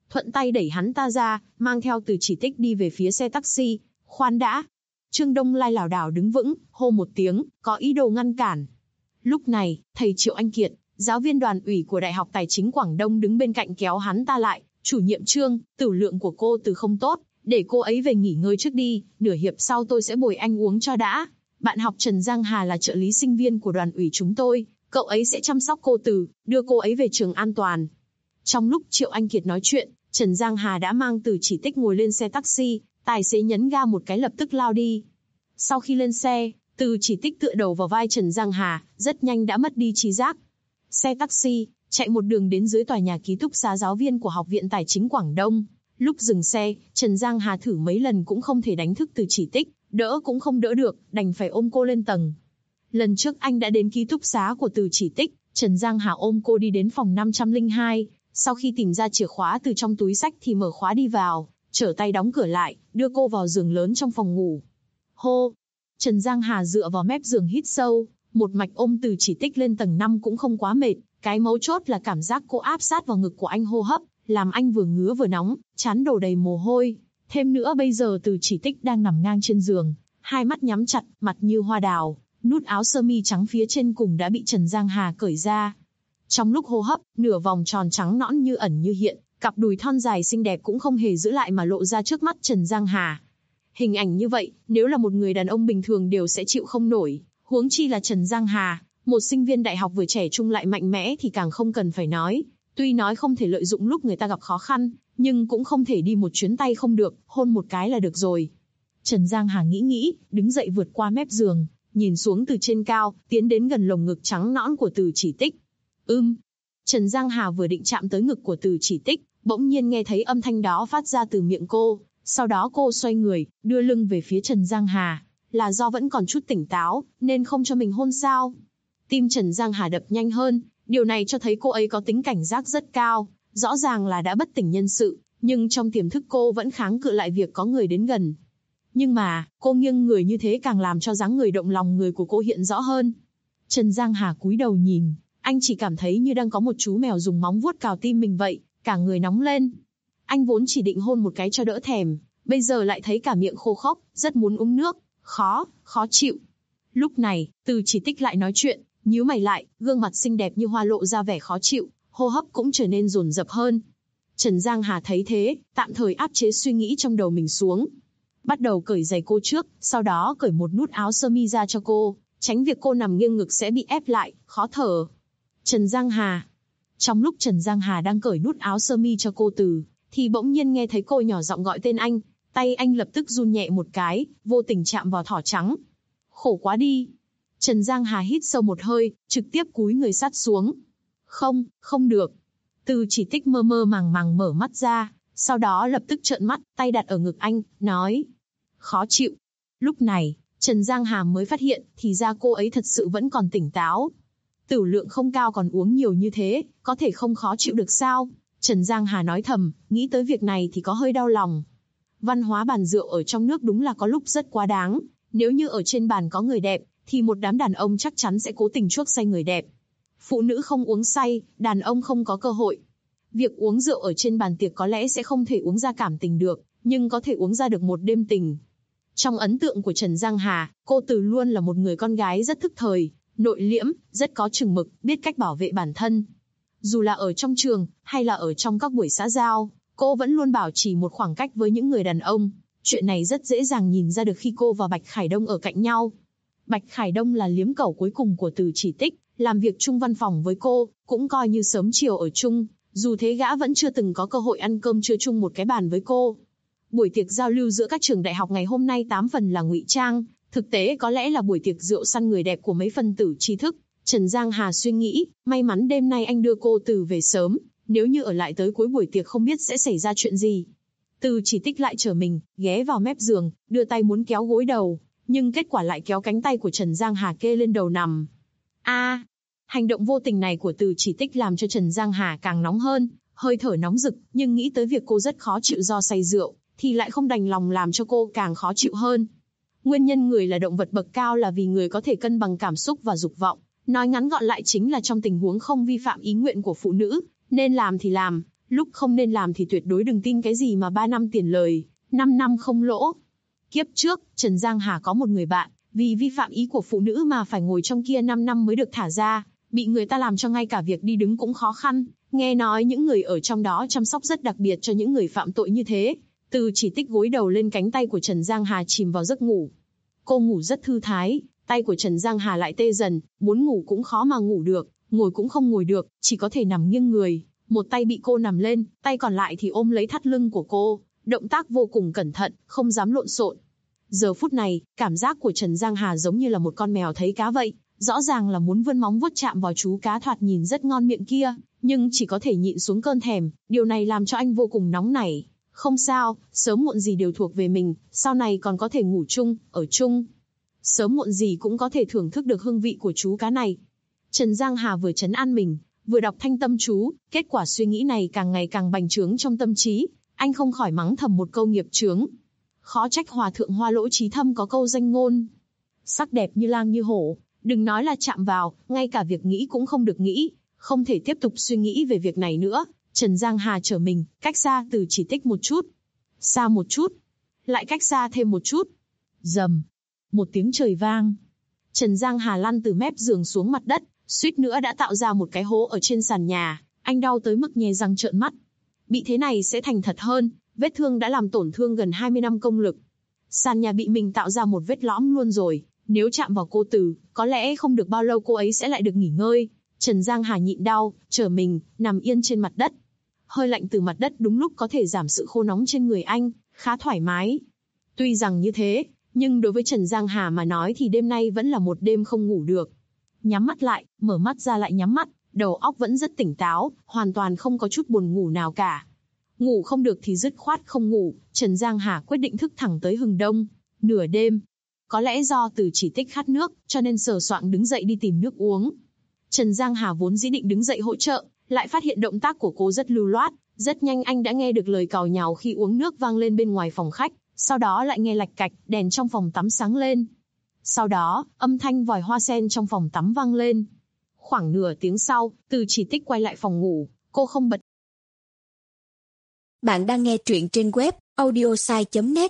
thuận tay đẩy hắn ta ra, mang theo Từ Chỉ Tích đi về phía xe taxi. Khoan đã. Trương Đông Lai lảo đảo đứng vững, hô một tiếng, có ý đồ ngăn cản. Lúc này, thầy Triệu Anh Kiệt, giáo viên đoàn ủy của Đại học Tài chính Quảng Đông đứng bên cạnh kéo hắn ta lại. Chủ nhiệm Trương, tửu lượng của cô Từ không tốt, để cô ấy về nghỉ ngơi trước đi, nửa hiệp sau tôi sẽ bồi anh uống cho đã. Bạn học Trần Giang Hà là trợ lý sinh viên của đoàn ủy chúng tôi, cậu ấy sẽ chăm sóc cô Từ, đưa cô ấy về trường an toàn. Trong lúc Triệu Anh Kiệt nói chuyện, Trần Giang Hà đã mang Từ Chỉ Tích ngồi lên xe taxi, tài xế nhấn ga một cái lập tức lao đi. Sau khi lên xe, Từ Chỉ Tích tựa đầu vào vai Trần Giang Hà, rất nhanh đã mất đi trí giác. Xe taxi chạy một đường đến dưới tòa nhà ký túc xá giáo viên của Học viện Tài chính Quảng Đông. Lúc dừng xe, Trần Giang Hà thử mấy lần cũng không thể đánh thức Từ Chỉ Tích, đỡ cũng không đỡ được, đành phải ôm cô lên tầng. Lần trước anh đã đến ký túc xá của Từ Chỉ Tích, Trần Giang Hà ôm cô đi đến phòng 502, sau khi tìm ra chìa khóa từ trong túi xách thì mở khóa đi vào, trở tay đóng cửa lại, đưa cô vào giường lớn trong phòng ngủ. Hô! Trần Giang Hà dựa vào mép giường hít sâu, một mạch ôm Từ Chỉ Tích lên tầng 5 cũng không quá mệt, cái mấu chốt là cảm giác cô áp sát vào ngực của anh hô hấp, làm anh vừa ngứa vừa nóng, trán đổ đầy mồ hôi. Thêm nữa bây giờ Từ Chỉ Tích đang nằm ngang trên giường, hai mắt nhắm chặt, mặt như hoa đào, nút áo sơ mi trắng phía trên cùng đã bị Trần Giang Hà cởi ra. Trong lúc hô hấp, nửa vòng tròn trắng nõn như ẩn như hiện, cặp đùi thon dài xinh đẹp cũng không hề giữ lại mà lộ ra trước mắt Trần Giang Hà. Hình ảnh như vậy, nếu là một người đàn ông bình thường đều sẽ chịu không nổi, huống chi là Trần Giang Hà, một sinh viên đại học vừa trẻ trung lại mạnh mẽ thì càng không cần phải nói. Tuy nói không thể lợi dụng lúc người ta gặp khó khăn, nhưng cũng không thể đi một chuyến tay không được, hôn một cái là được rồi. Trần Giang Hà nghĩ, đứng dậy vượt qua mép giường, nhìn xuống từ trên cao, tiến đến gần lồng ngực trắng nõn của Từ Chỉ Tích. Trần Giang Hà vừa định chạm tới ngực của Từ Chỉ Tích, bỗng nhiên nghe thấy âm thanh đó phát ra từ miệng cô, sau đó cô xoay người, đưa lưng về phía Trần Giang Hà, là do vẫn còn chút tỉnh táo, nên không cho mình hôn sao? Tim Trần Giang Hà đập nhanh hơn, điều này cho thấy cô ấy có tính cảnh giác rất cao, rõ ràng là đã bất tỉnh nhân sự, nhưng trong tiềm thức cô vẫn kháng cự lại việc có người đến gần. Nhưng mà, cô nghiêng người như thế càng làm cho dáng người động lòng người của cô hiện rõ hơn. Trần Giang Hà cúi đầu nhìn, anh chỉ cảm thấy như đang có một chú mèo dùng móng vuốt cào tim mình vậy, cả người nóng lên. Anh vốn chỉ định hôn một cái cho đỡ thèm, bây giờ lại thấy cả miệng khô khốc, rất muốn uống nước, khó chịu. Lúc này, Từ Chỉ Tích lại nói chuyện, nhíu mày lại, gương mặt xinh đẹp như hoa lộ ra vẻ khó chịu, hô hấp cũng trở nên dồn dập hơn. Trần Giang Hà thấy thế, tạm thời áp chế suy nghĩ trong đầu mình xuống. Bắt đầu cởi giày cô trước, sau đó cởi một nút áo sơ mi ra cho cô, tránh việc cô nằm nghiêng ngực sẽ bị ép lại, khó thở. Trần Giang Hà. Trong lúc Trần Giang Hà đang cởi nút áo sơ mi cho cô Từ, thì bỗng nhiên nghe thấy cô nhỏ giọng gọi tên anh, tay anh lập tức run nhẹ một cái, vô tình chạm vào thỏ trắng. Khổ quá đi. Trần Giang Hà hít sâu một hơi, trực tiếp cúi người sát xuống. Không được. Từ Chỉ Tích mơ mơ màng màng mở mắt ra, sau đó lập tức trợn mắt, tay đặt ở ngực anh, nói. Khó chịu. Lúc này, Trần Giang Hà mới phát hiện, thì ra cô ấy thật sự vẫn còn tỉnh táo. Tửu lượng không cao còn uống nhiều như thế, có thể không khó chịu được sao? Trần Giang Hà nói thầm, nghĩ tới việc này thì có hơi đau lòng. Văn hóa bàn rượu ở trong nước đúng là có lúc rất quá đáng. Nếu như ở trên bàn có người đẹp, thì một đám đàn ông chắc chắn sẽ cố tình chuốc say người đẹp. Phụ nữ không uống say, đàn ông không có cơ hội. Việc uống rượu ở trên bàn tiệc có lẽ sẽ không thể uống ra cảm tình được, nhưng có thể uống ra được một đêm tình. Trong ấn tượng của Trần Giang Hà, cô Từ luôn là một người con gái rất thức thời, nội liễm, rất có chừng mực, biết cách bảo vệ bản thân. Dù là ở trong trường, hay là ở trong các buổi xã giao, cô vẫn luôn bảo trì một khoảng cách với những người đàn ông. Chuyện này rất dễ dàng nhìn ra được khi cô và Bạch Khải Đông ở cạnh nhau. Bạch Khải Đông là liếm cẩu cuối cùng của Từ Chỉ Tích, làm việc chung văn phòng với cô, cũng coi như sớm chiều ở chung. Dù thế gã vẫn chưa từng có cơ hội ăn cơm trưa chung một cái bàn với cô. Buổi tiệc giao lưu giữa các trường đại học ngày hôm nay 8 phần là ngụy trang, thực tế có lẽ là buổi tiệc rượu săn người đẹp của mấy phân tử tri thức. Trần Giang Hà suy nghĩ, may mắn đêm nay anh đưa cô Từ về sớm, nếu như ở lại tới cuối buổi tiệc không biết sẽ xảy ra chuyện gì. Từ Chỉ Tích lại trở mình, ghé vào mép giường, đưa tay muốn kéo gối đầu, nhưng kết quả lại kéo cánh tay của Trần Giang Hà kê lên đầu nằm. Hành động vô tình này của Từ Chỉ Tích làm cho Trần Giang Hà càng nóng hơn, hơi thở nóng rực, nhưng nghĩ tới việc cô rất khó chịu do say rượu, thì lại không đành lòng làm cho cô càng khó chịu hơn. Nguyên nhân người là động vật bậc cao là vì người có thể cân bằng cảm xúc và dục vọng, nói ngắn gọn lại chính là trong tình huống không vi phạm ý nguyện của phụ nữ, nên làm thì làm, Lúc không nên làm thì tuyệt đối đừng tin cái gì mà 3 năm tiền lời, 5 năm không lỗ. Kiếp trước, Trần Giang Hà có một người bạn, vì vi phạm ý của phụ nữ mà phải ngồi trong kia 5 năm mới được thả ra, bị người ta làm cho ngay cả việc đi đứng cũng khó khăn. Nghe nói những người ở trong đó chăm sóc rất đặc biệt cho những người phạm tội như thế. Từ Chỉ Tích gối đầu lên cánh tay của Trần Giang Hà chìm vào giấc ngủ. Cô ngủ rất thư thái, tay của Trần Giang Hà lại tê dần, muốn ngủ cũng khó mà ngủ được, ngồi cũng không ngồi được, chỉ có thể nằm nghiêng người. Một tay bị cô nằm lên, tay còn lại thì ôm lấy thắt lưng của cô, động tác vô cùng cẩn thận, không dám lộn xộn. Giờ phút này, cảm giác của Trần Giang Hà giống như là một con mèo thấy cá vậy, rõ ràng là muốn vươn móng vuốt chạm vào chú cá thoạt nhìn rất ngon miệng kia, nhưng chỉ có thể nhịn xuống cơn thèm, điều này làm cho anh vô cùng nóng nảy. Không sao, sớm muộn gì đều thuộc về mình, sau này còn có thể ngủ chung, ở chung. Sớm muộn gì cũng có thể thưởng thức được hương vị của chú cá này. Trần Giang Hà vừa trấn an mình, vừa đọc thanh tâm chú, kết quả suy nghĩ này càng ngày càng bành trướng trong tâm trí, anh không khỏi mắng thầm một câu nghiệp chướng. Khó trách hòa thượng Hoa Lỗ Chí Thâm có câu danh ngôn: sắc đẹp như lang như hổ, đừng nói là chạm vào, ngay cả việc nghĩ cũng không được nghĩ, không thể tiếp tục suy nghĩ về việc này nữa. Trần Giang Hà trở mình, cách xa Từ Chỉ Tích một chút, xa một chút, lại cách xa thêm một chút. Rầm, một tiếng trời vang. Trần Giang Hà lăn từ mép giường xuống mặt đất, suýt nữa đã tạo ra một cái hố ở trên sàn nhà, anh đau tới mức nhe răng trợn mắt. Bị thế này sẽ thành thật hơn, vết thương đã làm tổn thương gần 20 năm công lực. Sàn nhà bị mình tạo ra một vết lõm luôn rồi, nếu chạm vào cô Từ, có lẽ không được bao lâu cô ấy sẽ lại được nghỉ ngơi. Trần Giang Hà nhịn đau, trở mình, nằm yên trên mặt đất. Hơi lạnh từ mặt đất đúng lúc có thể giảm sự khô nóng trên người anh, khá thoải mái. Tuy rằng như thế, nhưng đối với Trần Giang Hà mà nói thì đêm nay vẫn là một đêm không ngủ được. Nhắm mắt lại, mở mắt ra lại nhắm mắt, đầu óc vẫn rất tỉnh táo, hoàn toàn không có chút buồn ngủ nào cả. Ngủ không được thì dứt khoát không ngủ, Trần Giang Hà quyết định thức thẳng tới hừng đông, nửa đêm. Có lẽ do Từ Chỉ Tích khát nước, cho nên sờ soạng đứng dậy đi tìm nước uống. Trần Giang Hà vốn dĩ định đứng dậy hỗ trợ, lại phát hiện động tác của cô rất lưu loát, rất nhanh anh đã nghe được lời càu nhàu khi uống nước vang lên bên ngoài phòng khách, sau đó lại nghe lạch cạch, đèn trong phòng tắm sáng lên. Sau đó, âm thanh vòi hoa sen trong phòng tắm vang lên. Khoảng nửa tiếng sau, Từ Chỉ Tích quay lại phòng ngủ, cô không bật. Bạn đang nghe truyện trên web audiosai.net.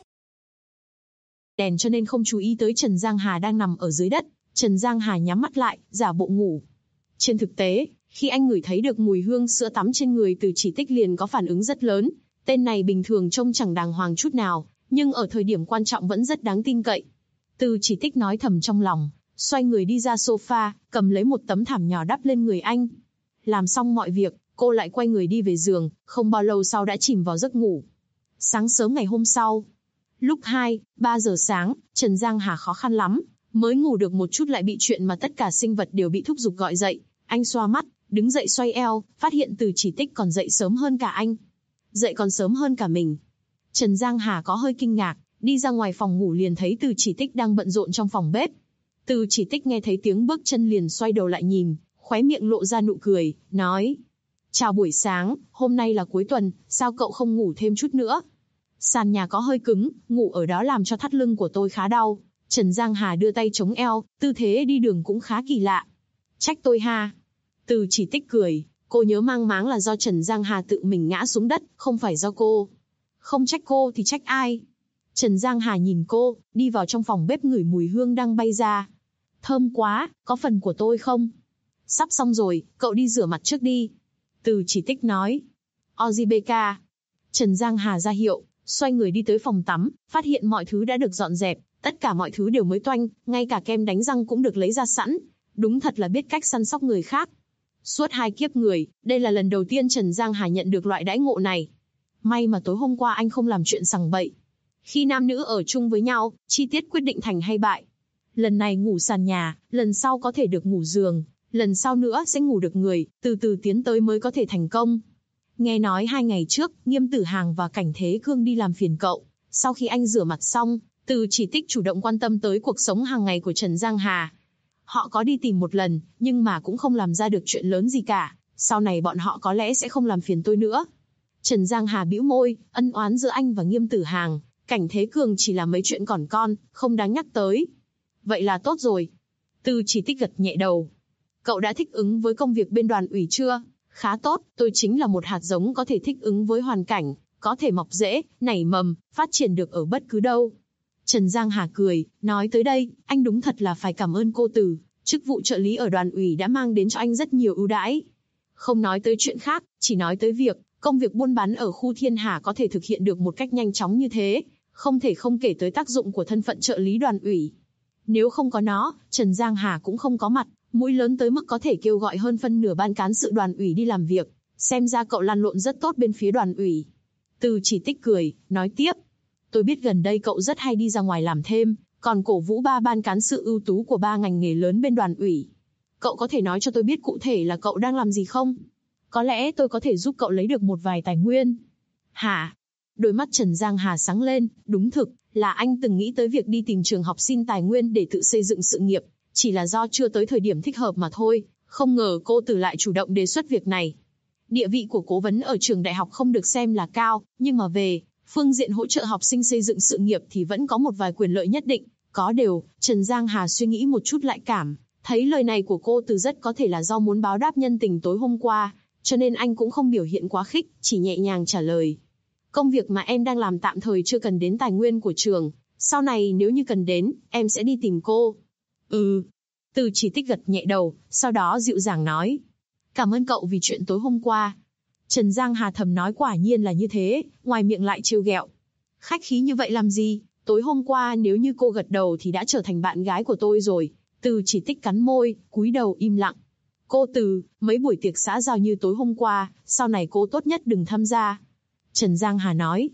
Đèn cho nên không chú ý tới Trần Giang Hà đang nằm ở dưới đất. Trần Giang Hà nhắm mắt lại, giả bộ ngủ. Trên thực tế, khi anh ngửi thấy được mùi hương sữa tắm trên người Từ Chỉ Tích liền có phản ứng rất lớn. Tên này bình thường trông chẳng đàng hoàng chút nào, nhưng ở thời điểm quan trọng vẫn rất đáng tin cậy. Từ Chỉ Tích nói thầm trong lòng, xoay người đi ra sofa, cầm lấy một tấm thảm nhỏ đắp lên người anh. Làm xong mọi việc, cô lại quay người đi về giường, không bao lâu sau đã chìm vào giấc ngủ. Sáng sớm ngày hôm sau, lúc 2-3 giờ sáng, Trần Giang Hà khó khăn lắm, mới ngủ được một chút lại bị chuyện mà tất cả sinh vật đều bị thúc giục gọi dậy. Anh xoa mắt, đứng dậy xoay eo, phát hiện Từ Chỉ Tích còn dậy sớm hơn cả anh. Dậy còn sớm hơn cả mình. Trần Giang Hà có hơi kinh ngạc, đi ra ngoài phòng ngủ liền thấy Từ Chỉ Tích đang bận rộn trong phòng bếp. Từ Chỉ Tích nghe thấy tiếng bước chân liền xoay đầu lại nhìn, khóe miệng lộ ra nụ cười, nói: chào buổi sáng, hôm nay là cuối tuần, sao cậu không ngủ thêm chút nữa? Sàn nhà có hơi cứng, ngủ ở đó làm cho thắt lưng của tôi khá đau. Trần Giang Hà đưa tay chống eo, tư thế đi đường cũng khá kỳ lạ. Trách tôi ha. Từ Chỉ Tích cười, cô nhớ mang máng là do Trần Giang Hà tự mình ngã xuống đất, không phải do cô. Không trách cô thì trách ai? Trần Giang Hà nhìn cô, đi vào trong phòng bếp ngửi mùi hương đang bay ra. Thơm quá, có phần của tôi không? Sắp xong rồi, cậu đi rửa mặt trước đi. Từ Chỉ Tích nói. Ozibeka. Trần Giang Hà ra hiệu, xoay người đi tới phòng tắm, phát hiện mọi thứ đã được dọn dẹp, tất cả mọi thứ đều mới toanh, ngay cả kem đánh răng cũng được lấy ra sẵn. Đúng thật là biết cách săn sóc người khác. Suốt 2 kiếp người, đây là lần đầu tiên Trần Giang Hà nhận được loại đãi ngộ này. May mà tối hôm qua anh không làm chuyện sằng bậy. Khi nam nữ ở chung với nhau, chi tiết quyết định thành hay bại. Lần này ngủ sàn nhà, lần sau có thể được ngủ giường, lần sau nữa sẽ ngủ được người, từ từ tiến tới mới có thể thành công. Nghe nói 2 ngày trước, Nghiêm Tử Hàng và Cảnh Thế Cương đi làm phiền cậu. Sau khi anh rửa mặt xong, Từ Chỉ Tích chủ động quan tâm tới cuộc sống hàng ngày của Trần Giang Hà. Họ có đi tìm một lần, nhưng mà cũng không làm ra được chuyện lớn gì cả. Sau này bọn họ có lẽ sẽ không làm phiền tôi nữa. Trần Giang Hà bĩu môi, ân oán giữa anh và Nghiêm Tử Hàng, Cảnh Thế Cường chỉ là mấy chuyện còn con, không đáng nhắc tới. Vậy là tốt rồi. Từ Chỉ Tích gật nhẹ đầu. Cậu đã thích ứng với công việc bên đoàn ủy chưa? Khá tốt, tôi chính là một hạt giống có thể thích ứng với hoàn cảnh, có thể mọc rễ, nảy mầm, phát triển được ở bất cứ đâu. Trần Giang Hà cười, nói tới đây, anh đúng thật là phải cảm ơn cô Từ, chức vụ trợ lý ở đoàn ủy đã mang đến cho anh rất nhiều ưu đãi. Không nói tới chuyện khác, chỉ nói tới việc, công việc buôn bán ở khu Thiên Hà có thể thực hiện được một cách nhanh chóng như thế, không thể không kể tới tác dụng của thân phận trợ lý đoàn ủy. Nếu không có nó, Trần Giang Hà cũng không có mặt, mũi lớn tới mức có thể kêu gọi hơn phân nửa ban cán sự đoàn ủy đi làm việc, xem ra cậu lăn lộn rất tốt bên phía đoàn ủy. Từ Chỉ Tích cười, nói tiếp, tôi biết gần đây cậu rất hay đi ra ngoài làm thêm, còn cổ vũ 3 ban cán sự ưu tú của 3 ngành nghề lớn bên đoàn ủy. Cậu có thể nói cho tôi biết cụ thể là cậu đang làm gì không? Có lẽ tôi có thể giúp cậu lấy được một vài tài nguyên. Hả? Đôi mắt Trần Giang Hà sáng lên, đúng thực, là anh từng nghĩ tới việc đi tìm trường học xin tài nguyên để tự xây dựng sự nghiệp, chỉ là do chưa tới thời điểm thích hợp mà thôi, không ngờ cô Từ lại chủ động đề xuất việc này. Địa vị của cố vấn ở trường đại học không được xem là cao, nhưng mà về phương diện hỗ trợ học sinh xây dựng sự nghiệp thì vẫn có một vài quyền lợi nhất định. Có điều, Trần Giang Hà suy nghĩ một chút lại cảm thấy lời này của cô Từ rất có thể là do muốn báo đáp nhân tình tối hôm qua, cho nên anh cũng không biểu hiện quá khích, chỉ nhẹ nhàng trả lời. Công việc mà em đang làm tạm thời chưa cần đến tài nguyên của trường, sau này nếu như cần đến, em sẽ đi tìm cô. Từ Chỉ Tích gật nhẹ đầu, sau đó dịu dàng nói. Cảm ơn cậu vì chuyện tối hôm qua. Trần Giang Hà thầm nói quả nhiên là như thế, ngoài miệng lại trêu ghẹo. Khách khí như vậy làm gì, tối hôm qua nếu như cô gật đầu thì đã trở thành bạn gái của tôi rồi. Từ Chỉ Tích cắn môi, cúi đầu im lặng. Cô Từ, mấy buổi tiệc xã giao như tối hôm qua, sau này cô tốt nhất đừng tham gia. Trần Giang Hà nói.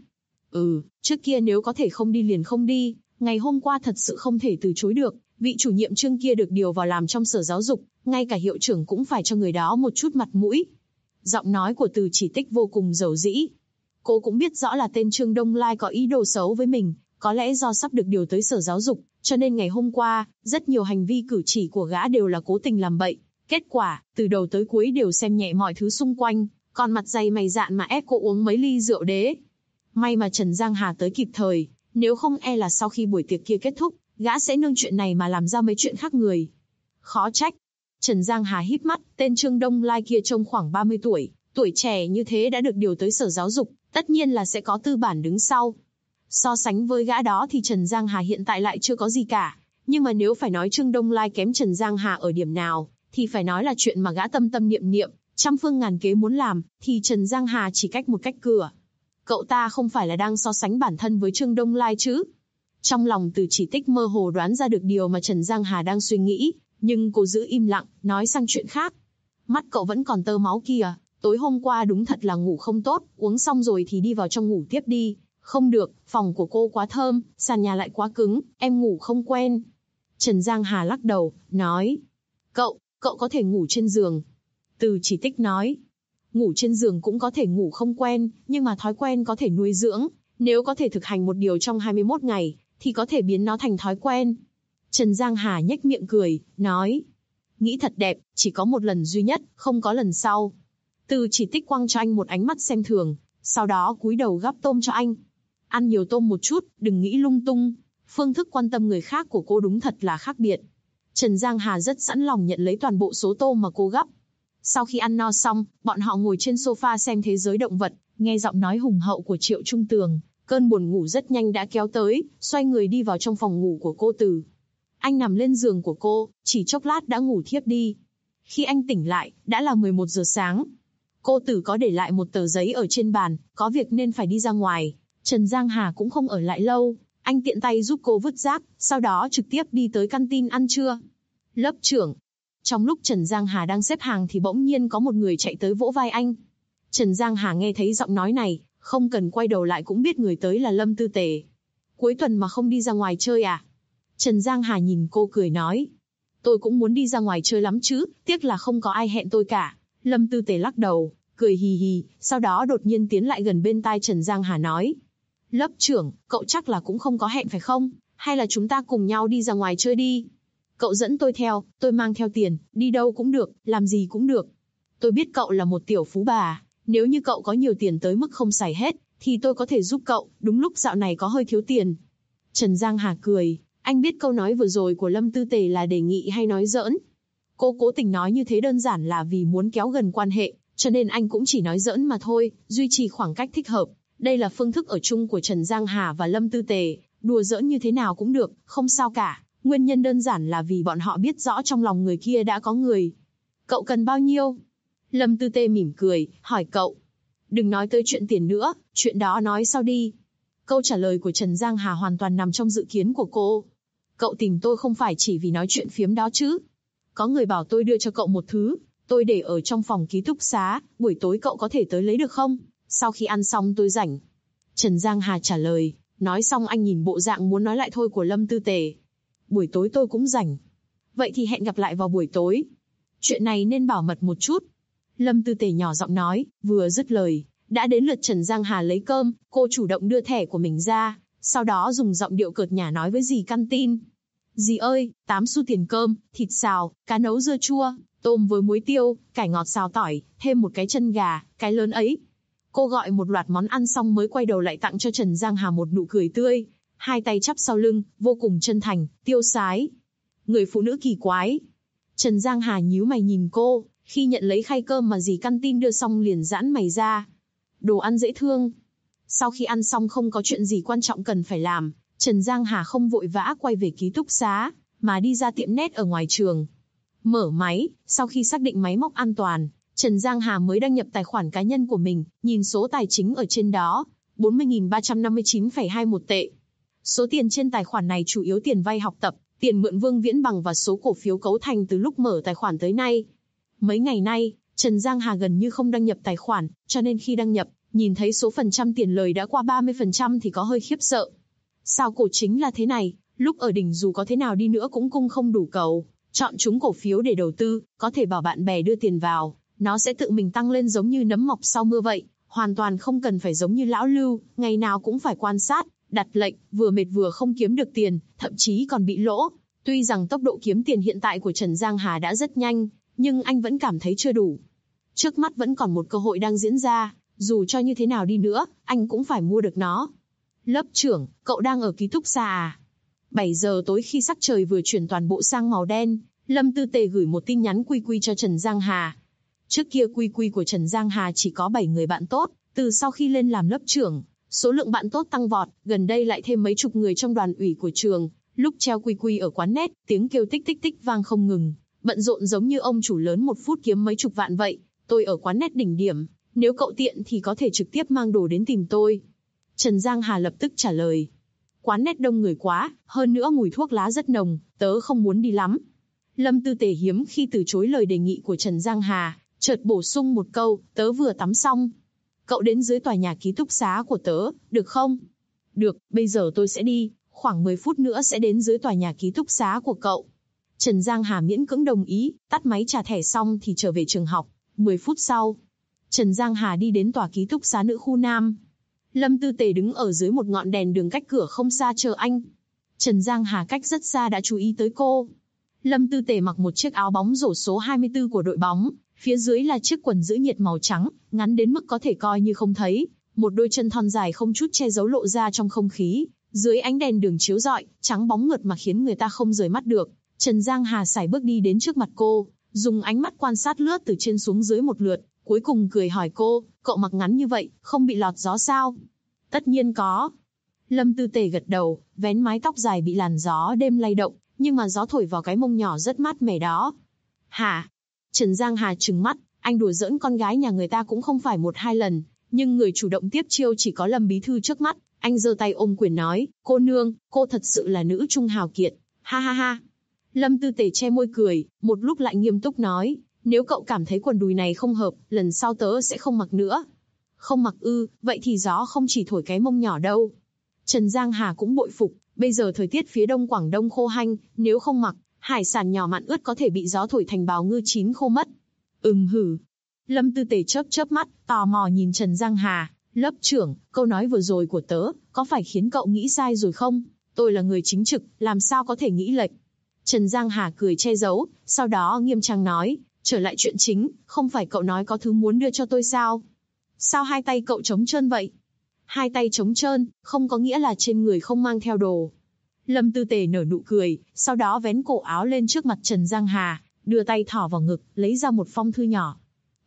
Trước kia nếu có thể không đi liền không đi, ngày hôm qua thật sự không thể từ chối được. Vị chủ nhiệm Trương kia được điều vào làm trong sở giáo dục, ngay cả hiệu trưởng cũng phải cho người đó một chút mặt mũi. Giọng nói của Từ Chỉ Tích vô cùng dầu dĩ. Cô cũng biết rõ là tên Trương Đông Lai có ý đồ xấu với mình, có lẽ do sắp được điều tới sở giáo dục, cho nên ngày hôm qua, rất nhiều hành vi cử chỉ của gã đều là cố tình làm bậy. Kết quả, từ đầu tới cuối đều xem nhẹ mọi thứ xung quanh, còn mặt dày mày dạn mà ép cô uống mấy ly rượu đế. May mà Trần Giang Hà tới kịp thời, nếu không e là sau khi buổi tiệc kia kết thúc, gã sẽ nương chuyện này mà làm ra mấy chuyện khác người. Khó trách. Trần Giang Hà híp mắt, tên Trương Đông Lai kia trông khoảng 30 tuổi, tuổi trẻ như thế đã được điều tới sở giáo dục, tất nhiên là sẽ có tư bản đứng sau. So sánh với gã đó thì Trần Giang Hà hiện tại lại chưa có gì cả, nhưng mà nếu phải nói Trương Đông Lai kém Trần Giang Hà ở điểm nào, thì phải nói là chuyện mà gã tâm tâm niệm niệm, trăm phương ngàn kế muốn làm, thì Trần Giang Hà chỉ cách một cách cửa. Cậu ta không phải là đang so sánh bản thân với Trương Đông Lai chứ? Trong lòng Từ Chỉ Tích mơ hồ đoán ra được điều mà Trần Giang Hà đang suy nghĩ, nhưng cô giữ im lặng, nói sang chuyện khác. Mắt cậu vẫn còn tơ máu kìa, tối hôm qua đúng thật là ngủ không tốt, uống xong rồi thì đi vào trong ngủ tiếp đi. Không được, phòng của cô quá thơm, sàn nhà lại quá cứng, em ngủ không quen. Trần Giang Hà lắc đầu, nói. Cậu có thể ngủ trên giường. Từ Chỉ Tích nói. Ngủ trên giường cũng có thể ngủ không quen, nhưng mà thói quen có thể nuôi dưỡng. Nếu có thể thực hành một điều trong 21 ngày, thì có thể biến nó thành thói quen. Trần Giang Hà nhếch miệng cười, nói. Nghĩ thật đẹp, chỉ có một lần duy nhất, không có lần sau. Từ Chỉ Tích quăng cho anh một ánh mắt xem thường, sau đó cúi đầu gắp tôm cho anh. Ăn nhiều tôm một chút, đừng nghĩ lung tung. Phương thức quan tâm người khác của cô đúng thật là khác biệt. Trần Giang Hà rất sẵn lòng nhận lấy toàn bộ số tôm mà cô gắp. Sau khi ăn no xong, bọn họ ngồi trên sofa xem thế giới động vật, nghe giọng nói hùng hậu của Triệu Trung Tường. Cơn buồn ngủ rất nhanh đã kéo tới, xoay người đi vào trong phòng ngủ của cô Từ. Anh nằm lên giường của cô, chỉ chốc lát đã ngủ thiếp đi. Khi anh tỉnh lại, đã là 11 giờ sáng. Cô Từ có để lại một tờ giấy ở trên bàn, có việc nên phải đi ra ngoài. Trần Giang Hà cũng không ở lại lâu, anh tiện tay giúp cô vứt rác, sau đó trực tiếp đi tới canteen ăn trưa. Lớp trưởng. Trong lúc Trần Giang Hà đang xếp hàng thì bỗng nhiên có một người chạy tới vỗ vai anh. Trần Giang Hà nghe thấy giọng nói này, không cần quay đầu lại cũng biết người tới là Lâm Tư Tề. Cuối tuần mà không đi ra ngoài chơi à? Trần Giang Hà nhìn cô cười nói. Tôi cũng muốn đi ra ngoài chơi lắm chứ, tiếc là không có ai hẹn tôi cả. Lâm Tư Tề lắc đầu, cười hì hì, sau đó đột nhiên tiến lại gần bên tai Trần Giang Hà nói. Lớp trưởng, cậu chắc là cũng không có hẹn phải không? Hay là chúng ta cùng nhau đi ra ngoài chơi đi? Cậu dẫn tôi theo, tôi mang theo tiền, đi đâu cũng được, làm gì cũng được. Tôi biết cậu là một tiểu phú bà, nếu như cậu có nhiều tiền tới mức không xài hết, thì tôi có thể giúp cậu, đúng lúc dạo này có hơi thiếu tiền. Trần Giang Hà cười, anh biết câu nói vừa rồi của Lâm Tư Tề là đề nghị hay nói giỡn. Cô cố tình nói như thế đơn giản là vì muốn kéo gần quan hệ, Cho nên anh cũng chỉ nói giỡn mà thôi, duy trì khoảng cách thích hợp. Đây là phương thức ở chung của Trần Giang Hà và Lâm Tư Tề, đùa giỡn như thế nào cũng được, không sao cả. Nguyên nhân đơn giản là vì bọn họ biết rõ trong lòng người kia đã có người. Cậu cần bao nhiêu? Lâm Tư Tề mỉm cười, hỏi cậu. Đừng nói tới chuyện tiền nữa, chuyện đó nói sau đi. Câu trả lời của Trần Giang Hà hoàn toàn nằm trong dự kiến của cô. Cậu tìm tôi không phải chỉ vì nói chuyện phiếm đó chứ. Có người bảo tôi đưa cho cậu một thứ, tôi để ở trong phòng ký túc xá, buổi tối cậu có thể tới lấy được không? Sau khi ăn xong tôi rảnh. Trần Giang Hà trả lời, nói xong anh nhìn bộ dạng muốn nói lại thôi của Lâm Tư Tề. Buổi tối tôi cũng rảnh. Vậy thì hẹn gặp lại vào buổi tối. Chuyện này nên bảo mật một chút. Lâm Tư Tề nhỏ giọng nói, vừa dứt lời, đã đến lượt Trần Giang Hà lấy cơm, cô chủ động đưa thẻ của mình ra, sau đó dùng giọng điệu cợt nhả nói với dì căn tin. Dì ơi, 8 xu tiền cơm, thịt xào, cá nấu dưa chua, tôm với muối tiêu, cải ngọt xào tỏi, thêm một cái chân gà, cái lớn ấy. Cô gọi một loạt món ăn xong mới quay đầu lại tặng cho Trần Giang Hà một nụ cười tươi, hai tay chắp sau lưng, vô cùng chân thành, tiêu sái. Người phụ nữ kỳ quái. Trần Giang Hà nhíu mày nhìn cô, khi nhận lấy khay cơm mà dì căn tin đưa xong liền giãn mày ra. Đồ ăn dễ thương. Sau khi ăn xong không có chuyện gì quan trọng cần phải làm, Trần Giang Hà không vội vã quay về ký túc xá, mà đi ra tiệm net ở ngoài trường. Mở máy, sau khi xác định máy móc an toàn, Trần Giang Hà mới đăng nhập tài khoản cá nhân của mình, nhìn số tài chính ở trên đó, 40.359,21 tệ. Số tiền trên tài khoản này chủ yếu tiền vay học tập, tiền mượn Vương Viễn Bằng và số cổ phiếu cấu thành từ lúc mở tài khoản tới nay. Mấy ngày nay, Trần Giang Hà gần như không đăng nhập tài khoản, cho nên khi đăng nhập, nhìn thấy số phần trăm tiền lời đã qua 30% thì có hơi khiếp sợ. Sao cổ chính là thế này, lúc ở đỉnh dù có thế nào đi nữa cũng cung không đủ cầu, chọn chúng cổ phiếu để đầu tư, có thể bảo bạn bè đưa tiền vào, nó sẽ tự mình tăng lên giống như nấm mọc sau mưa vậy, hoàn toàn không cần phải giống như lão Lưu, ngày nào cũng phải quan sát, đặt lệnh, vừa mệt vừa không kiếm được tiền, thậm chí còn bị lỗ. Tuy rằng tốc độ kiếm tiền hiện tại của Trần Giang Hà đã rất nhanh, nhưng anh vẫn cảm thấy chưa đủ. Trước mắt vẫn còn một cơ hội đang diễn ra, dù cho như thế nào đi nữa, anh cũng phải mua được nó. Lớp trưởng, cậu đang ở ký túc xá à? 7 giờ tối khi sắc trời vừa chuyển toàn bộ sang màu đen, Lâm Tư Tề gửi một tin nhắn quy quy cho Trần Giang Hà. Trước kia quy quy của Trần Giang Hà chỉ có 7 người bạn tốt, từ sau khi lên làm lớp trưởng, số lượng bạn tốt tăng vọt, gần đây lại thêm mấy chục người trong đoàn ủy của trường. Lúc treo quy quy ở quán net, tiếng kêu tích tích tích vang không ngừng, bận rộn giống như ông chủ lớn một phút kiếm mấy chục vạn vậy. Tôi ở quán net đỉnh điểm, nếu cậu tiện thì có thể trực tiếp mang đồ đến tìm tôi. Trần Giang Hà lập tức trả lời. Quán net đông người quá, hơn nữa mùi thuốc lá rất nồng, tớ không muốn đi lắm. Lâm Tư Tề hiếm khi từ chối lời đề nghị của Trần Giang Hà, chợt bổ sung một câu, tớ vừa tắm xong. Cậu đến dưới tòa nhà ký túc xá của tớ, được không? Được, bây giờ tôi sẽ đi, khoảng 10 phút nữa sẽ đến dưới tòa nhà ký túc xá của cậu. Trần Giang Hà miễn cưỡng đồng ý, tắt máy trả thẻ xong thì trở về trường học. 10 phút sau, Trần Giang Hà đi đến tòa ký túc xá nữ khu Nam. Lâm Tư Tề đứng ở dưới một ngọn đèn đường cách cửa không xa chờ anh. Trần Giang Hà cách rất xa đã chú ý tới cô. Lâm Tư Tề mặc một chiếc áo bóng rổ số 24 của đội bóng, phía dưới là chiếc quần giữ nhiệt màu trắng, ngắn đến mức có thể coi như không thấy, một đôi chân thon dài không chút che giấu lộ ra trong không khí, dưới ánh đèn đường chiếu rọi, trắng bóng mượt mà khiến người ta không rời mắt được. Trần Giang Hà sải bước đi đến trước mặt cô, dùng ánh mắt quan sát lướt từ trên xuống dưới một lượt, cuối cùng cười hỏi cô, cậu mặc ngắn như vậy, không bị lọt gió sao? Tất nhiên có. Lâm Tư Tề gật đầu, vén mái tóc dài bị làn gió đêm lay động, nhưng mà gió thổi vào cái mông nhỏ rất mát mẻ đó. Hả? Trần Giang Hà trừng mắt, anh đùa giỡn con gái nhà người ta cũng không phải 1-2 lần, nhưng người chủ động tiếp chiêu chỉ có Lâm bí thư trước mắt. Anh giơ tay ôm quyền nói, cô nương, cô thật sự là nữ trung hào kiệt, ha ha ha. Lâm Tư Tề che môi cười, một lúc lại nghiêm túc nói, nếu cậu cảm thấy quần đùi này không hợp, lần sau tớ sẽ không mặc nữa. Không mặc ư, vậy thì gió không chỉ thổi cái mông nhỏ đâu. Trần Giang Hà cũng bội phục, bây giờ thời tiết phía đông Quảng Đông khô hanh, nếu không mặc, hải sản nhỏ mặn ướt có thể bị gió thổi thành bào ngư chín khô mất. Hử. Lâm Tư Tề chớp mắt, tò mò nhìn Trần Giang Hà, lớp trưởng, câu nói vừa rồi của tớ, có phải khiến cậu nghĩ sai rồi không? Tôi là người chính trực, làm sao có thể nghĩ lệch? Trần Giang Hà cười che giấu, sau đó nghiêm trang nói, trở lại chuyện chính, không phải cậu nói có thứ muốn đưa cho tôi sao? Sao hai tay cậu trống trơn vậy? Hai tay trống trơn, không có nghĩa là trên người không mang theo đồ. Lâm Tư Tề nở nụ cười, sau đó vén cổ áo lên trước mặt Trần Giang Hà, đưa tay thỏ vào ngực, lấy ra một phong thư nhỏ.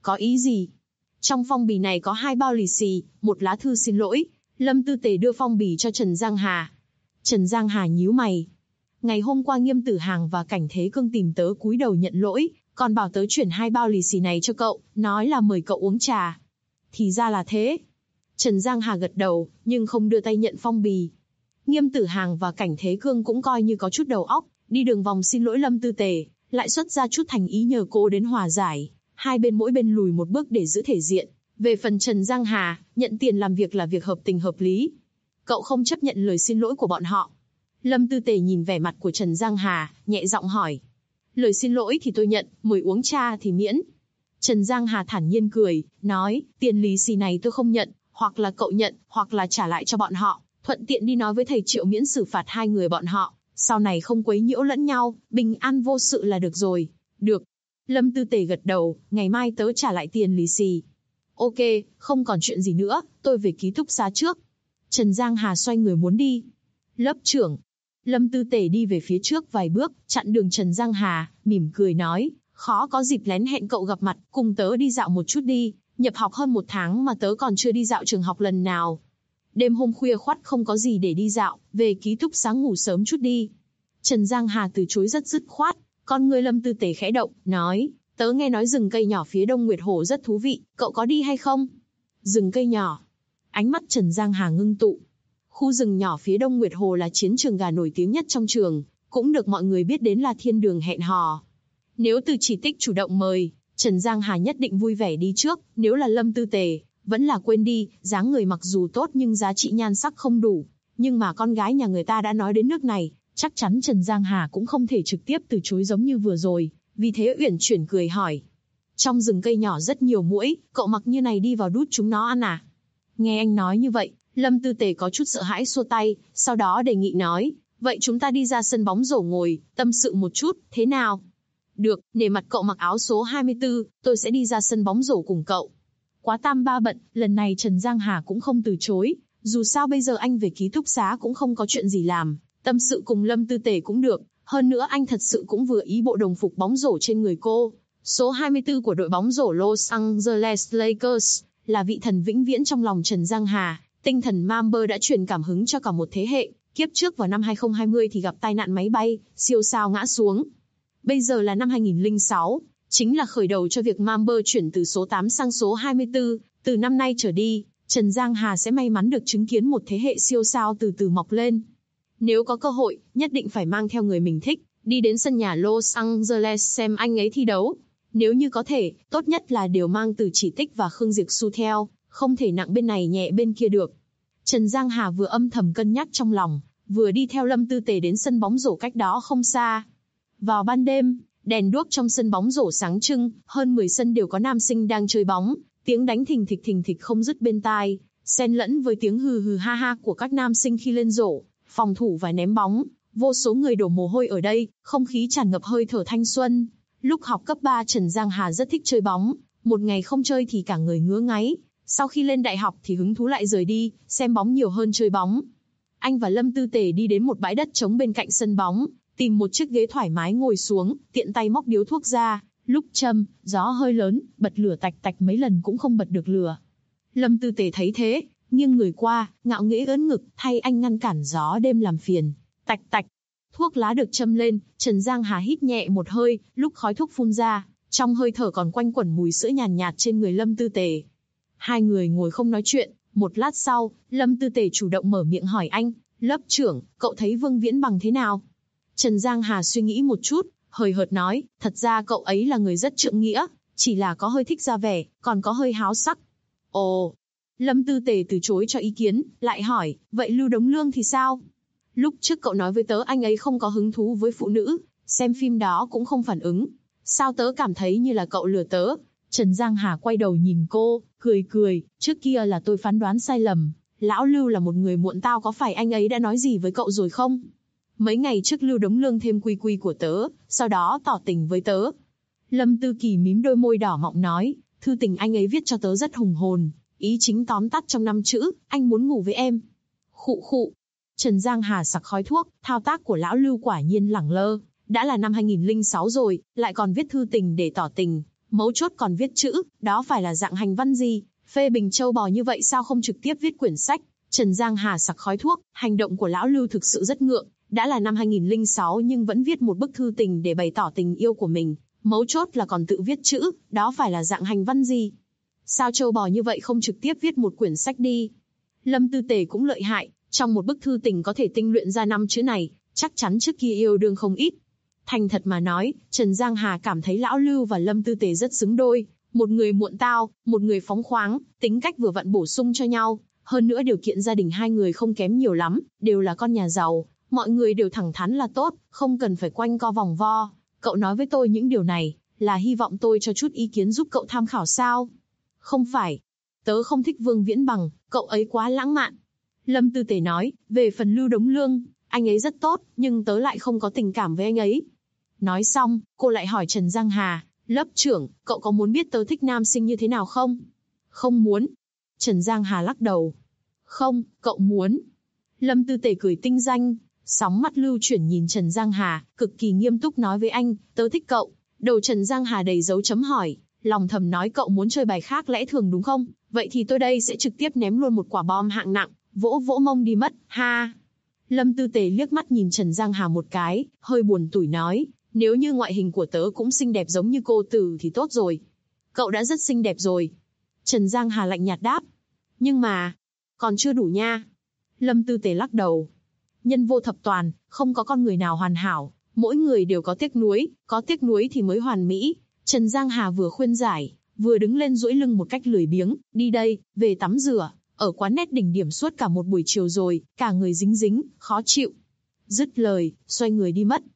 Có ý gì? Trong phong bì này có 2 bao lì xì, một lá thư xin lỗi. Lâm Tư Tề đưa phong bì cho Trần Giang Hà. Trần Giang Hà nhíu mày. Ngày hôm qua Nghiêm Tử Hàng và Cảnh Thế Cương tìm tớ cúi đầu nhận lỗi, còn bảo tớ chuyển 2 bao lì xì này cho cậu, nói là mời cậu uống trà. Thì ra là thế. Trần Giang Hà gật đầu, nhưng không đưa tay nhận phong bì. Nghiêm Tử Hàng và Cảnh Thế Cương cũng coi như có chút đầu óc, đi đường vòng xin lỗi Lâm Tư Tề, lại xuất ra chút thành ý nhờ cô đến hòa giải. Hai bên mỗi bên lùi một bước để giữ thể diện. Về phần Trần Giang Hà, nhận tiền làm việc là việc hợp tình hợp lý. Cậu không chấp nhận lời xin lỗi của bọn họ. Lâm Tư Tề nhìn vẻ mặt của Trần Giang Hà, nhẹ giọng hỏi. Lời xin lỗi thì tôi nhận, mời uống trà thì miễn. Trần Giang Hà thản nhiên cười, nói, tiền lì xì này tôi không nhận, hoặc là cậu nhận, hoặc là trả lại cho bọn họ. Thuận tiện đi nói với thầy Triệu miễn xử phạt 2 người bọn họ, sau này không quấy nhiễu lẫn nhau, bình an vô sự là được rồi. Được. Lâm Tư Tề gật đầu, ngày mai tớ trả lại tiền lì xì. Ok, không còn chuyện gì nữa, tôi về ký túc xá trước. Trần Giang Hà xoay người muốn đi. Lớp trưởng. Lâm Tư Tề đi về phía trước vài bước, chặn đường Trần Giang Hà, mỉm cười nói, khó có dịp lén hẹn cậu gặp mặt, cùng tớ đi dạo một chút đi, nhập học hơn 1 tháng mà tớ còn chưa đi dạo trường học lần nào. Đêm hôm khuya khoắt không có gì để đi dạo, về ký túc xá ngủ sớm chút đi. Trần Giang Hà từ chối rất dứt khoát, con người Lâm Tư Tề khẽ động, nói, tớ nghe nói rừng cây nhỏ phía đông Nguyệt Hồ rất thú vị, cậu có đi hay không? Rừng cây nhỏ. Ánh mắt Trần Giang Hà ngưng tụ. Khu rừng nhỏ phía đông Nguyệt Hồ là chiến trường gà nổi tiếng nhất trong trường, cũng được mọi người biết đến là thiên đường hẹn hò. Nếu Từ Chỉ Tích chủ động mời, Trần Giang Hà nhất định vui vẻ đi trước, nếu là Lâm Tư Tề, vẫn là quên đi, dáng người mặc dù tốt nhưng giá trị nhan sắc không đủ. Nhưng mà con gái nhà người ta đã nói đến nước này, chắc chắn Trần Giang Hà cũng không thể trực tiếp từ chối giống như vừa rồi, vì thế uyển chuyển cười hỏi. Trong rừng cây nhỏ rất nhiều muỗi, cậu mặc như này đi vào đút chúng nó ăn à? Nghe anh nói như vậy, Lâm Tư Tề có chút sợ hãi xua tay, sau đó đề nghị nói, vậy chúng ta đi ra sân bóng rổ ngồi, tâm sự một chút, thế nào? Được, nể mặt cậu mặc áo số 24, tôi sẽ đi ra sân bóng rổ cùng cậu. Quá tam ba bận, lần này Trần Giang Hà cũng không từ chối, dù sao bây giờ anh về ký túc xá cũng không có chuyện gì làm, tâm sự cùng Lâm Tư Tề cũng được, hơn nữa anh thật sự cũng vừa ý bộ đồng phục bóng rổ trên người cô. Số 24 của đội bóng rổ Los Angeles Lakers là vị thần vĩnh viễn trong lòng Trần Giang Hà, tinh thần Mamba đã truyền cảm hứng cho cả một thế hệ, kiếp trước vào năm 2020 thì gặp tai nạn máy bay, siêu sao ngã xuống. Bây giờ là năm 2006, chính là khởi đầu cho việc Mamba chuyển từ số 8 sang số 24, từ năm nay trở đi, Trần Giang Hà sẽ may mắn được chứng kiến một thế hệ siêu sao từ từ mọc lên. Nếu có cơ hội, nhất định phải mang theo người mình thích, đi đến sân nhà Los Angeles xem anh ấy thi đấu. Nếu như có thể, tốt nhất là đều mang Từ Chỉ Tích và Khương Diệp Xu theo, không thể nặng bên này nhẹ bên kia được. Trần Giang Hà vừa âm thầm cân nhắc trong lòng, vừa đi theo Lâm Tư Tề đến sân bóng rổ cách đó không xa. Vào ban đêm, đèn đuốc trong sân bóng rổ sáng trưng, hơn 10 sân đều có nam sinh đang chơi bóng, tiếng đánh thình thịch không dứt bên tai, xen lẫn với tiếng hừ hừ ha ha của các nam sinh khi lên rổ, phòng thủ và ném bóng, vô số người đổ mồ hôi ở đây, không khí tràn ngập hơi thở thanh xuân. Lúc học cấp 3 Trần Giang Hà rất thích chơi bóng, một ngày không chơi thì cả người ngứa ngáy, sau khi lên đại học thì hứng thú lại rời đi, xem bóng nhiều hơn chơi bóng. Anh và Lâm Tư Tề đi đến một bãi đất trống bên cạnh sân bóng, tìm một chiếc ghế thoải mái ngồi xuống, tiện tay móc điếu thuốc ra, lúc châm, gió hơi lớn, bật lửa tạch tạch mấy lần cũng không bật được lửa. Lâm Tư Tề thấy thế, nghiêng người qua, ngạo nghễ ớn ngực, thay anh ngăn cản gió đêm làm phiền. Tạch tạch, thuốc lá được châm lên, Trần Giang Hà hít nhẹ một hơi, lúc khói thuốc phun ra, trong hơi thở còn quanh quẩn mùi sữa nhàn nhạt trên người Lâm Tư Tề. Hai người ngồi không nói chuyện, một lát sau, Lâm Tư Tề chủ động mở miệng hỏi anh, lớp trưởng, cậu thấy Vương Viễn Bằng thế nào? Trần Giang Hà suy nghĩ một chút, hời hợt nói, thật ra cậu ấy là người rất trượng nghĩa, chỉ là có hơi thích ra vẻ, còn có hơi háo sắc. Ồ, Lâm Tư Tề từ chối cho ý kiến, lại hỏi, vậy Lưu Đống Lương thì sao? Lúc trước cậu nói với tớ anh ấy không có hứng thú với phụ nữ, xem phim đó cũng không phản ứng. Sao tớ cảm thấy như là cậu lừa tớ? Trần Giang Hà quay đầu nhìn cô, cười, trước kia là tôi phán đoán sai lầm. Lão Lưu là một người muộn tao, có phải anh ấy đã nói gì với cậu rồi không? Mấy ngày trước Lưu Đống Lương thêm quy của tớ, sau đó tỏ tình với tớ. Lâm Tư Kỳ mím đôi môi đỏ mọng nói, thư tình anh ấy viết cho tớ rất hùng hồn, ý chính tóm tắt trong 5 chữ, anh muốn ngủ với em. Khụ. Trần Giang Hà sặc khói thuốc, thao tác của lão Lưu quả nhiên lẳng lơ, đã là năm 2006 rồi, lại còn viết thư tình để tỏ tình, Mấu chốt còn viết chữ, đó phải là dạng hành văn gì? Phê bình châu bò như vậy sao không trực tiếp viết quyển sách? Trần Giang Hà sặc khói thuốc, hành động của lão Lưu thực sự rất ngượng. Đã là năm 2006 nhưng vẫn viết một bức thư tình để bày tỏ tình yêu của mình. Mấu chốt là còn tự viết chữ, đó phải là dạng hành văn gì? Sao châu bò như vậy không trực tiếp viết một quyển sách đi? Lâm Tư Tề cũng lợi hại, trong một bức thư tình có thể tinh luyện ra 5 chữ này, chắc chắn trước kia yêu đương không ít. Thành thật mà nói, Trần Giang Hà cảm thấy lão Lưu và Lâm Tư Tề rất xứng đôi, một người muộn tao, một người phóng khoáng, tính cách vừa vặn bổ sung cho nhau, hơn nữa điều kiện gia đình hai người không kém nhiều lắm, đều là con nhà giàu, mọi người đều thẳng thắn là tốt, không cần phải quanh co vòng vo. Cậu nói với tôi những điều này, là hy vọng tôi cho chút ý kiến giúp cậu tham khảo sao? Không phải, tớ không thích Vương Viễn Bằng, cậu ấy quá lãng mạn. Lâm Tư Tề nói, về phần Lưu Đống Lương, anh ấy rất tốt, nhưng tớ lại không có tình cảm với anh ấy. Nói xong, cô lại hỏi Trần Giang Hà, lớp trưởng, cậu có muốn biết tớ thích nam sinh như thế nào không? Không muốn. Trần Giang Hà lắc đầu. Không, cậu muốn. Lâm Tư Tề cười tinh danh, sóng mắt lưu chuyển nhìn Trần Giang Hà, cực kỳ nghiêm túc nói với anh, tớ thích cậu. Đầu Trần Giang Hà đầy dấu chấm hỏi, lòng thầm nói cậu muốn chơi bài khác lẽ thường đúng không? Vậy thì tôi đây sẽ trực tiếp ném luôn một quả bom hạng nặng, vỗ vỗ mông đi mất, ha. Lâm Tư Tề liếc mắt nhìn Trần Giang Hà một cái, hơi buồn tủi nói, nếu như ngoại hình của tớ cũng xinh đẹp giống như cô Từ thì tốt rồi. Cậu đã rất xinh đẹp rồi. Trần Giang Hà lạnh nhạt đáp. Nhưng mà, còn chưa đủ nha. Lâm Tư Tề lắc đầu. Nhân vô thập toàn, không có con người nào hoàn hảo, mỗi người đều có tiếc nuối thì mới hoàn mỹ. Trần Giang Hà vừa khuyên giải, vừa đứng lên duỗi lưng một cách lười biếng, đi đây, về tắm rửa, ở quán nét đỉnh điểm suốt cả một buổi chiều rồi, cả người dính dính, khó chịu. Dứt lời, xoay người đi mất.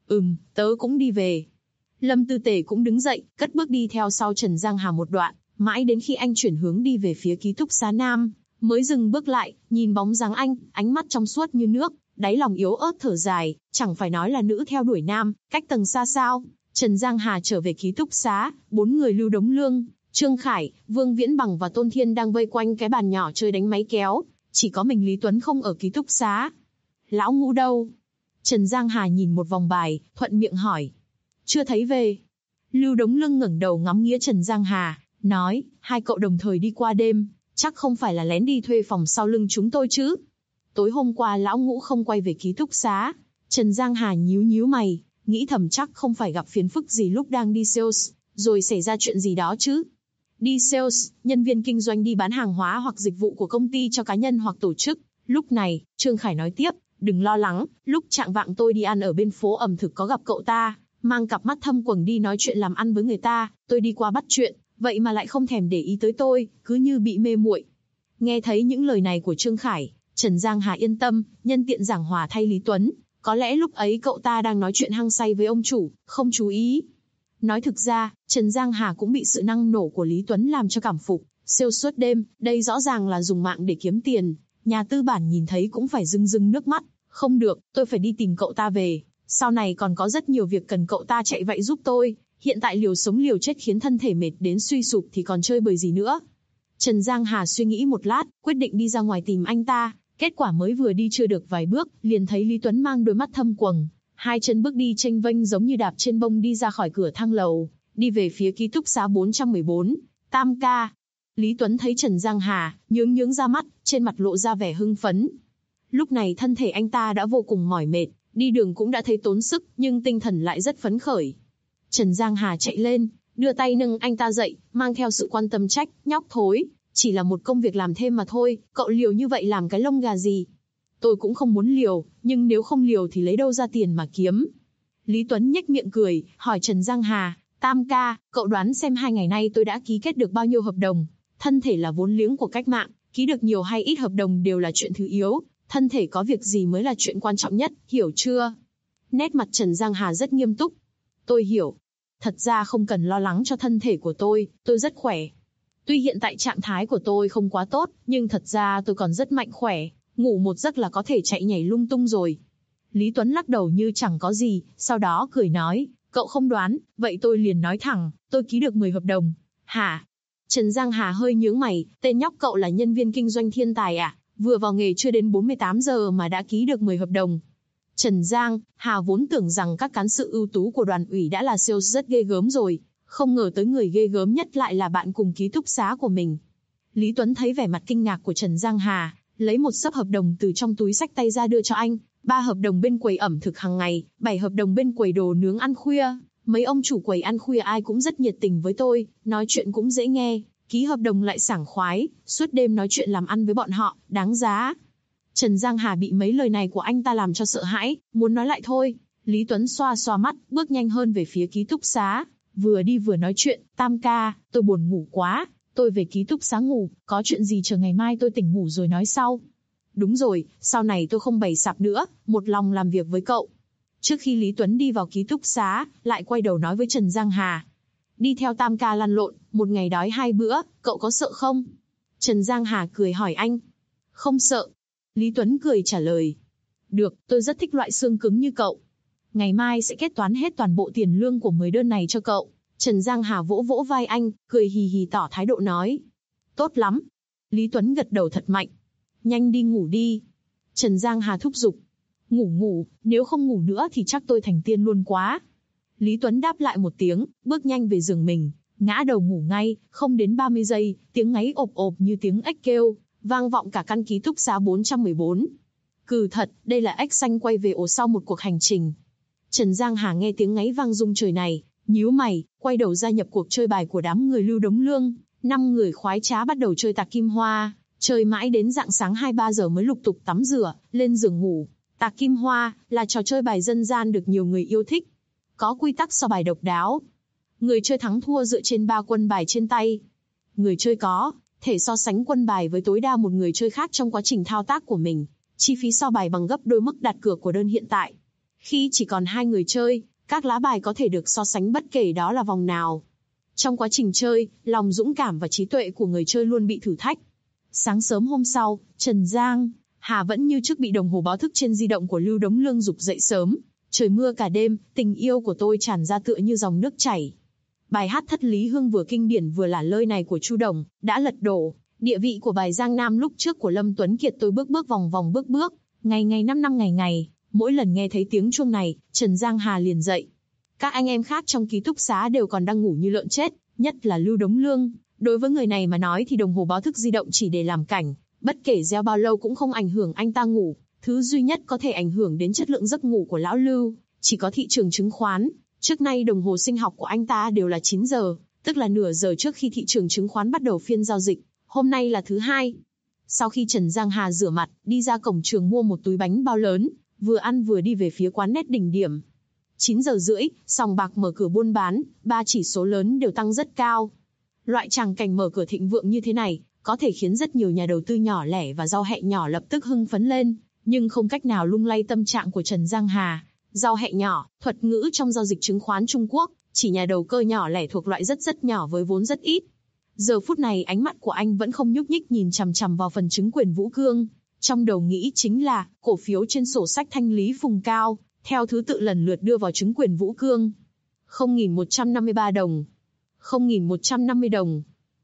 Tớ cũng đi về. Lâm Tư Tề cũng đứng dậy, cất bước đi theo sau Trần Giang Hà một đoạn, mãi đến khi anh chuyển hướng đi về phía ký túc xá Nam, mới dừng bước lại, nhìn bóng dáng anh, ánh mắt trong suốt như nước, đáy lòng yếu ớt thở dài, chẳng phải nói là nữ theo đuổi nam, cách tầng xa sao. Trần Giang Hà trở về ký túc xá, 4 người Lưu Đống Lương, Trương Khải, Vương Viễn Bằng và Tôn Thiên đang vây quanh cái bàn nhỏ chơi đánh máy kéo, chỉ có mình Lý Tuấn không ở ký túc xá. Lão Ngũ đâu? Trần Giang Hà nhìn một vòng bài, thuận miệng hỏi. Chưa thấy về. Lưu Đống Lương ngẩng đầu ngắm nghía Trần Giang Hà, nói, hai cậu đồng thời đi qua đêm, chắc không phải là lén đi thuê phòng sau lưng chúng tôi chứ? Tối hôm qua Lão Ngũ không quay về ký túc xá. Trần Giang Hà nhíu mày, nghĩ thầm chắc không phải gặp phiền phức gì lúc đang đi sales, rồi xảy ra chuyện gì đó chứ. Đi sales, nhân viên kinh doanh đi bán hàng hóa hoặc dịch vụ của công ty cho cá nhân hoặc tổ chức. Lúc này, Trương Khải nói tiếp, đừng lo lắng, lúc trạng vạng tôi đi ăn ở bên phố ẩm thực có gặp cậu ta, mang cặp mắt thâm quầng đi nói chuyện làm ăn với người ta, tôi đi qua bắt chuyện, vậy mà lại không thèm để ý tới tôi, cứ như bị mê muội. Nghe thấy những lời này của Trương Khải, Trần Giang Hà yên tâm, nhân tiện giảng hòa thay Lý Tuấn, có lẽ lúc ấy cậu ta đang nói chuyện hăng say với ông chủ, không chú ý. Nói thực ra, Trần Giang Hà cũng bị sự năng nổ của Lý Tuấn làm cho cảm phục, sale suốt đêm, đây rõ ràng là dùng mạng để kiếm tiền, nhà tư bản nhìn thấy cũng phải rưng rưng nước mắt, không được, tôi phải đi tìm cậu ta về, sau này còn có rất nhiều việc cần cậu ta chạy vậy giúp tôi, hiện tại liều sống liều chết khiến thân thể mệt đến suy sụp thì còn chơi bời gì nữa. Trần Giang Hà suy nghĩ một lát, quyết định đi ra ngoài tìm anh ta, kết quả mới vừa đi chưa được vài bước, liền thấy Lý Tuấn mang đôi mắt thâm quầng, hai chân bước đi chênh vênh giống như đạp trên bông đi ra khỏi cửa thang lầu, đi về phía ký túc xá 414, Tam ca. Lý Tuấn thấy Trần Giang Hà, nhướng ra mắt, trên mặt lộ ra vẻ hưng phấn. Lúc này thân thể anh ta đã vô cùng mỏi mệt, đi đường cũng đã thấy tốn sức, nhưng tinh thần lại rất phấn khởi. Trần Giang Hà chạy lên, đưa tay nâng anh ta dậy, mang theo sự quan tâm trách, nhóc thối, chỉ là một công việc làm thêm mà thôi, cậu liều như vậy làm cái lông gà gì? Tôi cũng không muốn liều, nhưng nếu không liều thì lấy đâu ra tiền mà kiếm? Lý Tuấn nhếch miệng cười, hỏi Trần Giang Hà, Tam ca, cậu đoán xem 2 ngày nay tôi đã ký kết được bao nhiêu hợp đồng? Thân thể là vốn liếng của cách mạng, ký được nhiều hay ít hợp đồng đều là chuyện thứ yếu, thân thể có việc gì mới là chuyện quan trọng nhất, hiểu chưa? Nét mặt Trần Giang Hà rất nghiêm túc. Tôi hiểu. Thật ra không cần lo lắng cho thân thể của tôi rất khỏe. Tuy hiện tại trạng thái của tôi không quá tốt, nhưng thật ra tôi còn rất mạnh khỏe, ngủ một giấc là có thể chạy nhảy lung tung rồi. Lý Tuấn lắc đầu như chẳng có gì, sau đó cười nói, cậu không đoán, vậy tôi liền nói thẳng, tôi ký được 10 hợp đồng. Hả? Trần Giang Hà hơi nhướng mày, tên nhóc cậu là nhân viên kinh doanh thiên tài à? Vừa vào nghề chưa đến 48 giờ mà đã ký được 10 hợp đồng. Trần Giang Hà vốn tưởng rằng các cán sự ưu tú của đoàn ủy đã là sales rất ghê gớm rồi, Không ngờ tới người ghê gớm nhất lại là bạn cùng ký túc xá của mình. Lý Tuấn thấy vẻ mặt kinh ngạc của Trần Giang Hà, lấy một xấp hợp đồng từ trong túi xách tay ra đưa cho anh. 3 hợp đồng bên quầy ẩm thực hàng ngày, 7 hợp đồng bên quầy đồ nướng ăn khuya. Mấy ông chủ quầy ăn khuya ai cũng rất nhiệt tình với tôi, nói chuyện cũng dễ nghe, ký hợp đồng lại sảng khoái, suốt đêm nói chuyện làm ăn với bọn họ, đáng giá. Trần Giang Hà bị mấy lời này của anh ta làm cho sợ hãi, muốn nói lại thôi. Lý Tuấn xoa xoa mắt, bước nhanh hơn về phía ký túc xá, vừa đi vừa nói chuyện, Tam ca, tôi buồn ngủ quá, tôi về ký túc xá ngủ, có chuyện gì chờ ngày mai tôi tỉnh ngủ rồi nói sau. Đúng rồi, sau này tôi không bày sạp nữa, một lòng làm việc với cậu. Trước khi Lý Tuấn đi vào ký túc xá, lại quay đầu nói với Trần Giang Hà. Đi theo Tam ca lăn lộn, một ngày đói 2 bữa, cậu có sợ không? Trần Giang Hà cười hỏi anh. Không sợ. Lý Tuấn cười trả lời. Được, tôi rất thích loại xương cứng như cậu. Ngày mai sẽ kết toán hết toàn bộ tiền lương của 10 đơn này cho cậu. Trần Giang Hà vỗ vỗ vai anh, cười hì hì tỏ thái độ nói. Tốt lắm. Lý Tuấn gật đầu thật mạnh. Nhanh đi ngủ đi. Trần Giang Hà thúc giục. Ngủ, nếu không ngủ nữa thì chắc tôi thành tiên luôn quá. Lý Tuấn đáp lại một tiếng, bước nhanh về giường mình, ngã đầu ngủ ngay, không đến 30 giây, tiếng ngáy ộp ộp như tiếng ếch kêu, vang vọng cả căn ký túc xá 414. Cừ thật, đây là ếch xanh quay về ổ sau một cuộc hành trình. Trần Giang Hà nghe tiếng ngáy vang rung trời này, nhíu mày, quay đầu gia nhập cuộc chơi bài của đám người Lưu Đống Lương. 5 người khoái trá bắt đầu chơi tạc kim hoa, chơi mãi đến rạng sáng 2-3 giờ mới lục tục tắm rửa, lên giường ngủ. Tạc kim hoa là trò chơi bài dân gian được nhiều người yêu thích. Có quy tắc so bài độc đáo. Người chơi thắng thua dựa trên 3 quân bài trên tay. Người chơi có thể so sánh quân bài với tối đa một người chơi khác trong quá trình thao tác của mình. Chi phí so bài bằng gấp đôi mức đặt cược của đơn hiện tại. Khi chỉ còn 2 người chơi, các lá bài có thể được so sánh bất kể đó là vòng nào. Trong quá trình chơi, lòng dũng cảm và trí tuệ của người chơi luôn bị thử thách. Sáng sớm hôm sau, Trần Giang Hà vẫn như trước bị đồng hồ báo thức trên di động của Lưu Đống Lương giục dậy sớm. Trời mưa cả đêm, tình yêu của tôi tràn ra tựa như dòng nước chảy. Bài hát Thất Lý Hương vừa kinh điển vừa là lơi này của Chu Đồng đã lật đổ địa vị của bài Giang Nam lúc trước của Lâm Tuấn Kiệt. Tôi bước bước vòng vòng bước bước, ngày ngày năm năm ngày ngày. Mỗi lần nghe thấy tiếng chuông này, Trần Giang Hà liền dậy. Các anh em khác trong ký túc xá đều còn đang ngủ như lợn chết, nhất là Lưu Đống Lương. Đối với người này mà nói thì đồng hồ báo thức di động chỉ để làm cảnh, bất kể reo bao lâu cũng không ảnh hưởng anh ta ngủ. Thứ duy nhất có thể ảnh hưởng đến chất lượng giấc ngủ của lão Lưu, chỉ có thị trường chứng khoán. Trước nay đồng hồ sinh học của anh ta đều là 9 giờ, tức là nửa giờ trước khi thị trường chứng khoán bắt đầu phiên giao dịch. Hôm nay là thứ Hai. Sau khi Trần Giang Hà rửa mặt, đi ra cổng trường mua một túi bánh bao lớn, vừa ăn vừa đi về phía quán nét đỉnh điểm. 9 giờ rưỡi, sòng bạc mở cửa buôn bán, 3 chỉ số lớn đều tăng rất cao. Loại tràng cảnh mở cửa thịnh vượng như thế này, có thể khiến rất nhiều nhà đầu tư nhỏ lẻ và rau hẹ nhỏ lập tức hưng phấn lên, nhưng không cách nào lung lay tâm trạng của Trần Giang Hà. Rau hẹ nhỏ, thuật ngữ trong giao dịch chứng khoán Trung Quốc, chỉ nhà đầu cơ nhỏ lẻ thuộc loại rất nhỏ với vốn rất ít. Giờ phút này ánh mắt của anh vẫn không nhúc nhích nhìn chằm chằm vào phần chứng quyền Vũ Cương. Trong đầu nghĩ chính là, cổ phiếu trên sổ sách thanh lý vùng cao, theo thứ tự lần lượt đưa vào chứng quyền Vũ Cương. 0.153 đồng, 0.150 đồng,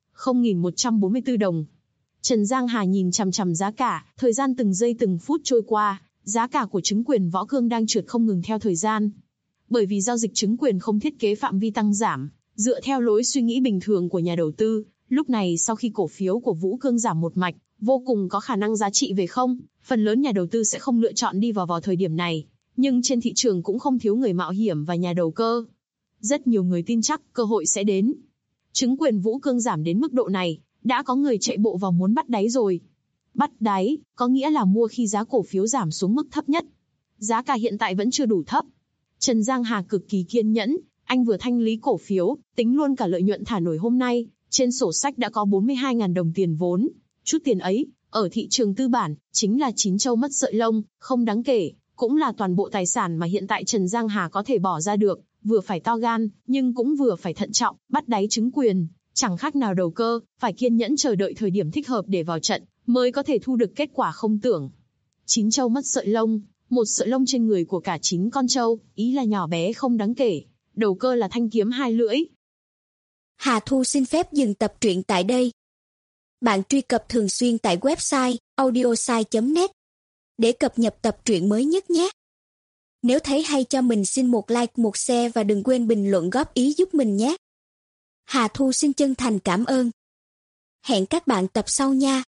0.144 đồng. Trần Giang Hà nhìn chằm chằm giá cả, thời gian từng giây từng phút trôi qua, giá cả của chứng quyền Võ Cương đang trượt không ngừng theo thời gian. Bởi vì giao dịch chứng quyền không thiết kế phạm vi tăng giảm, dựa theo lối suy nghĩ bình thường của nhà đầu tư, lúc này sau khi cổ phiếu của Vũ Cương giảm một mạch, vô cùng có khả năng giá trị về không, phần lớn nhà đầu tư sẽ không lựa chọn đi vào thời điểm này. Nhưng trên thị trường cũng không thiếu người mạo hiểm và nhà đầu cơ. Rất nhiều người tin chắc cơ hội sẽ đến. Chứng quyền Vũ Cương giảm đến mức độ này, đã có người chạy bộ vào muốn bắt đáy rồi. Bắt đáy, có nghĩa là mua khi giá cổ phiếu giảm xuống mức thấp nhất. Giá cả hiện tại vẫn chưa đủ thấp. Trần Giang Hà cực kỳ kiên nhẫn, anh vừa thanh lý cổ phiếu, tính luôn cả lợi nhuận thả nổi hôm nay, trên sổ sách đã có 42.000 đồng tiền vốn. Chút tiền ấy, ở thị trường tư bản, chính là chín trâu mất sợi lông, không đáng kể, cũng là toàn bộ tài sản mà hiện tại Trần Giang Hà có thể bỏ ra được, vừa phải to gan, nhưng cũng vừa phải thận trọng, bắt đáy chứng quyền, chẳng khác nào đầu cơ, phải kiên nhẫn chờ đợi thời điểm thích hợp để vào trận, mới có thể thu được kết quả không tưởng. Chín trâu mất sợi lông, một sợi lông trên người của cả 9 con trâu, ý là nhỏ bé không đáng kể, đầu cơ là thanh kiếm hai lưỡi. Hà Thu xin phép dừng tập truyện tại đây. Bạn truy cập thường xuyên tại website audiosai.net để cập nhật tập truyện mới nhất nhé. Nếu thấy hay cho mình xin một like, một share và đừng quên bình luận góp ý giúp mình nhé. Hà Thu xin chân thành cảm ơn. Hẹn các bạn tập sau nha.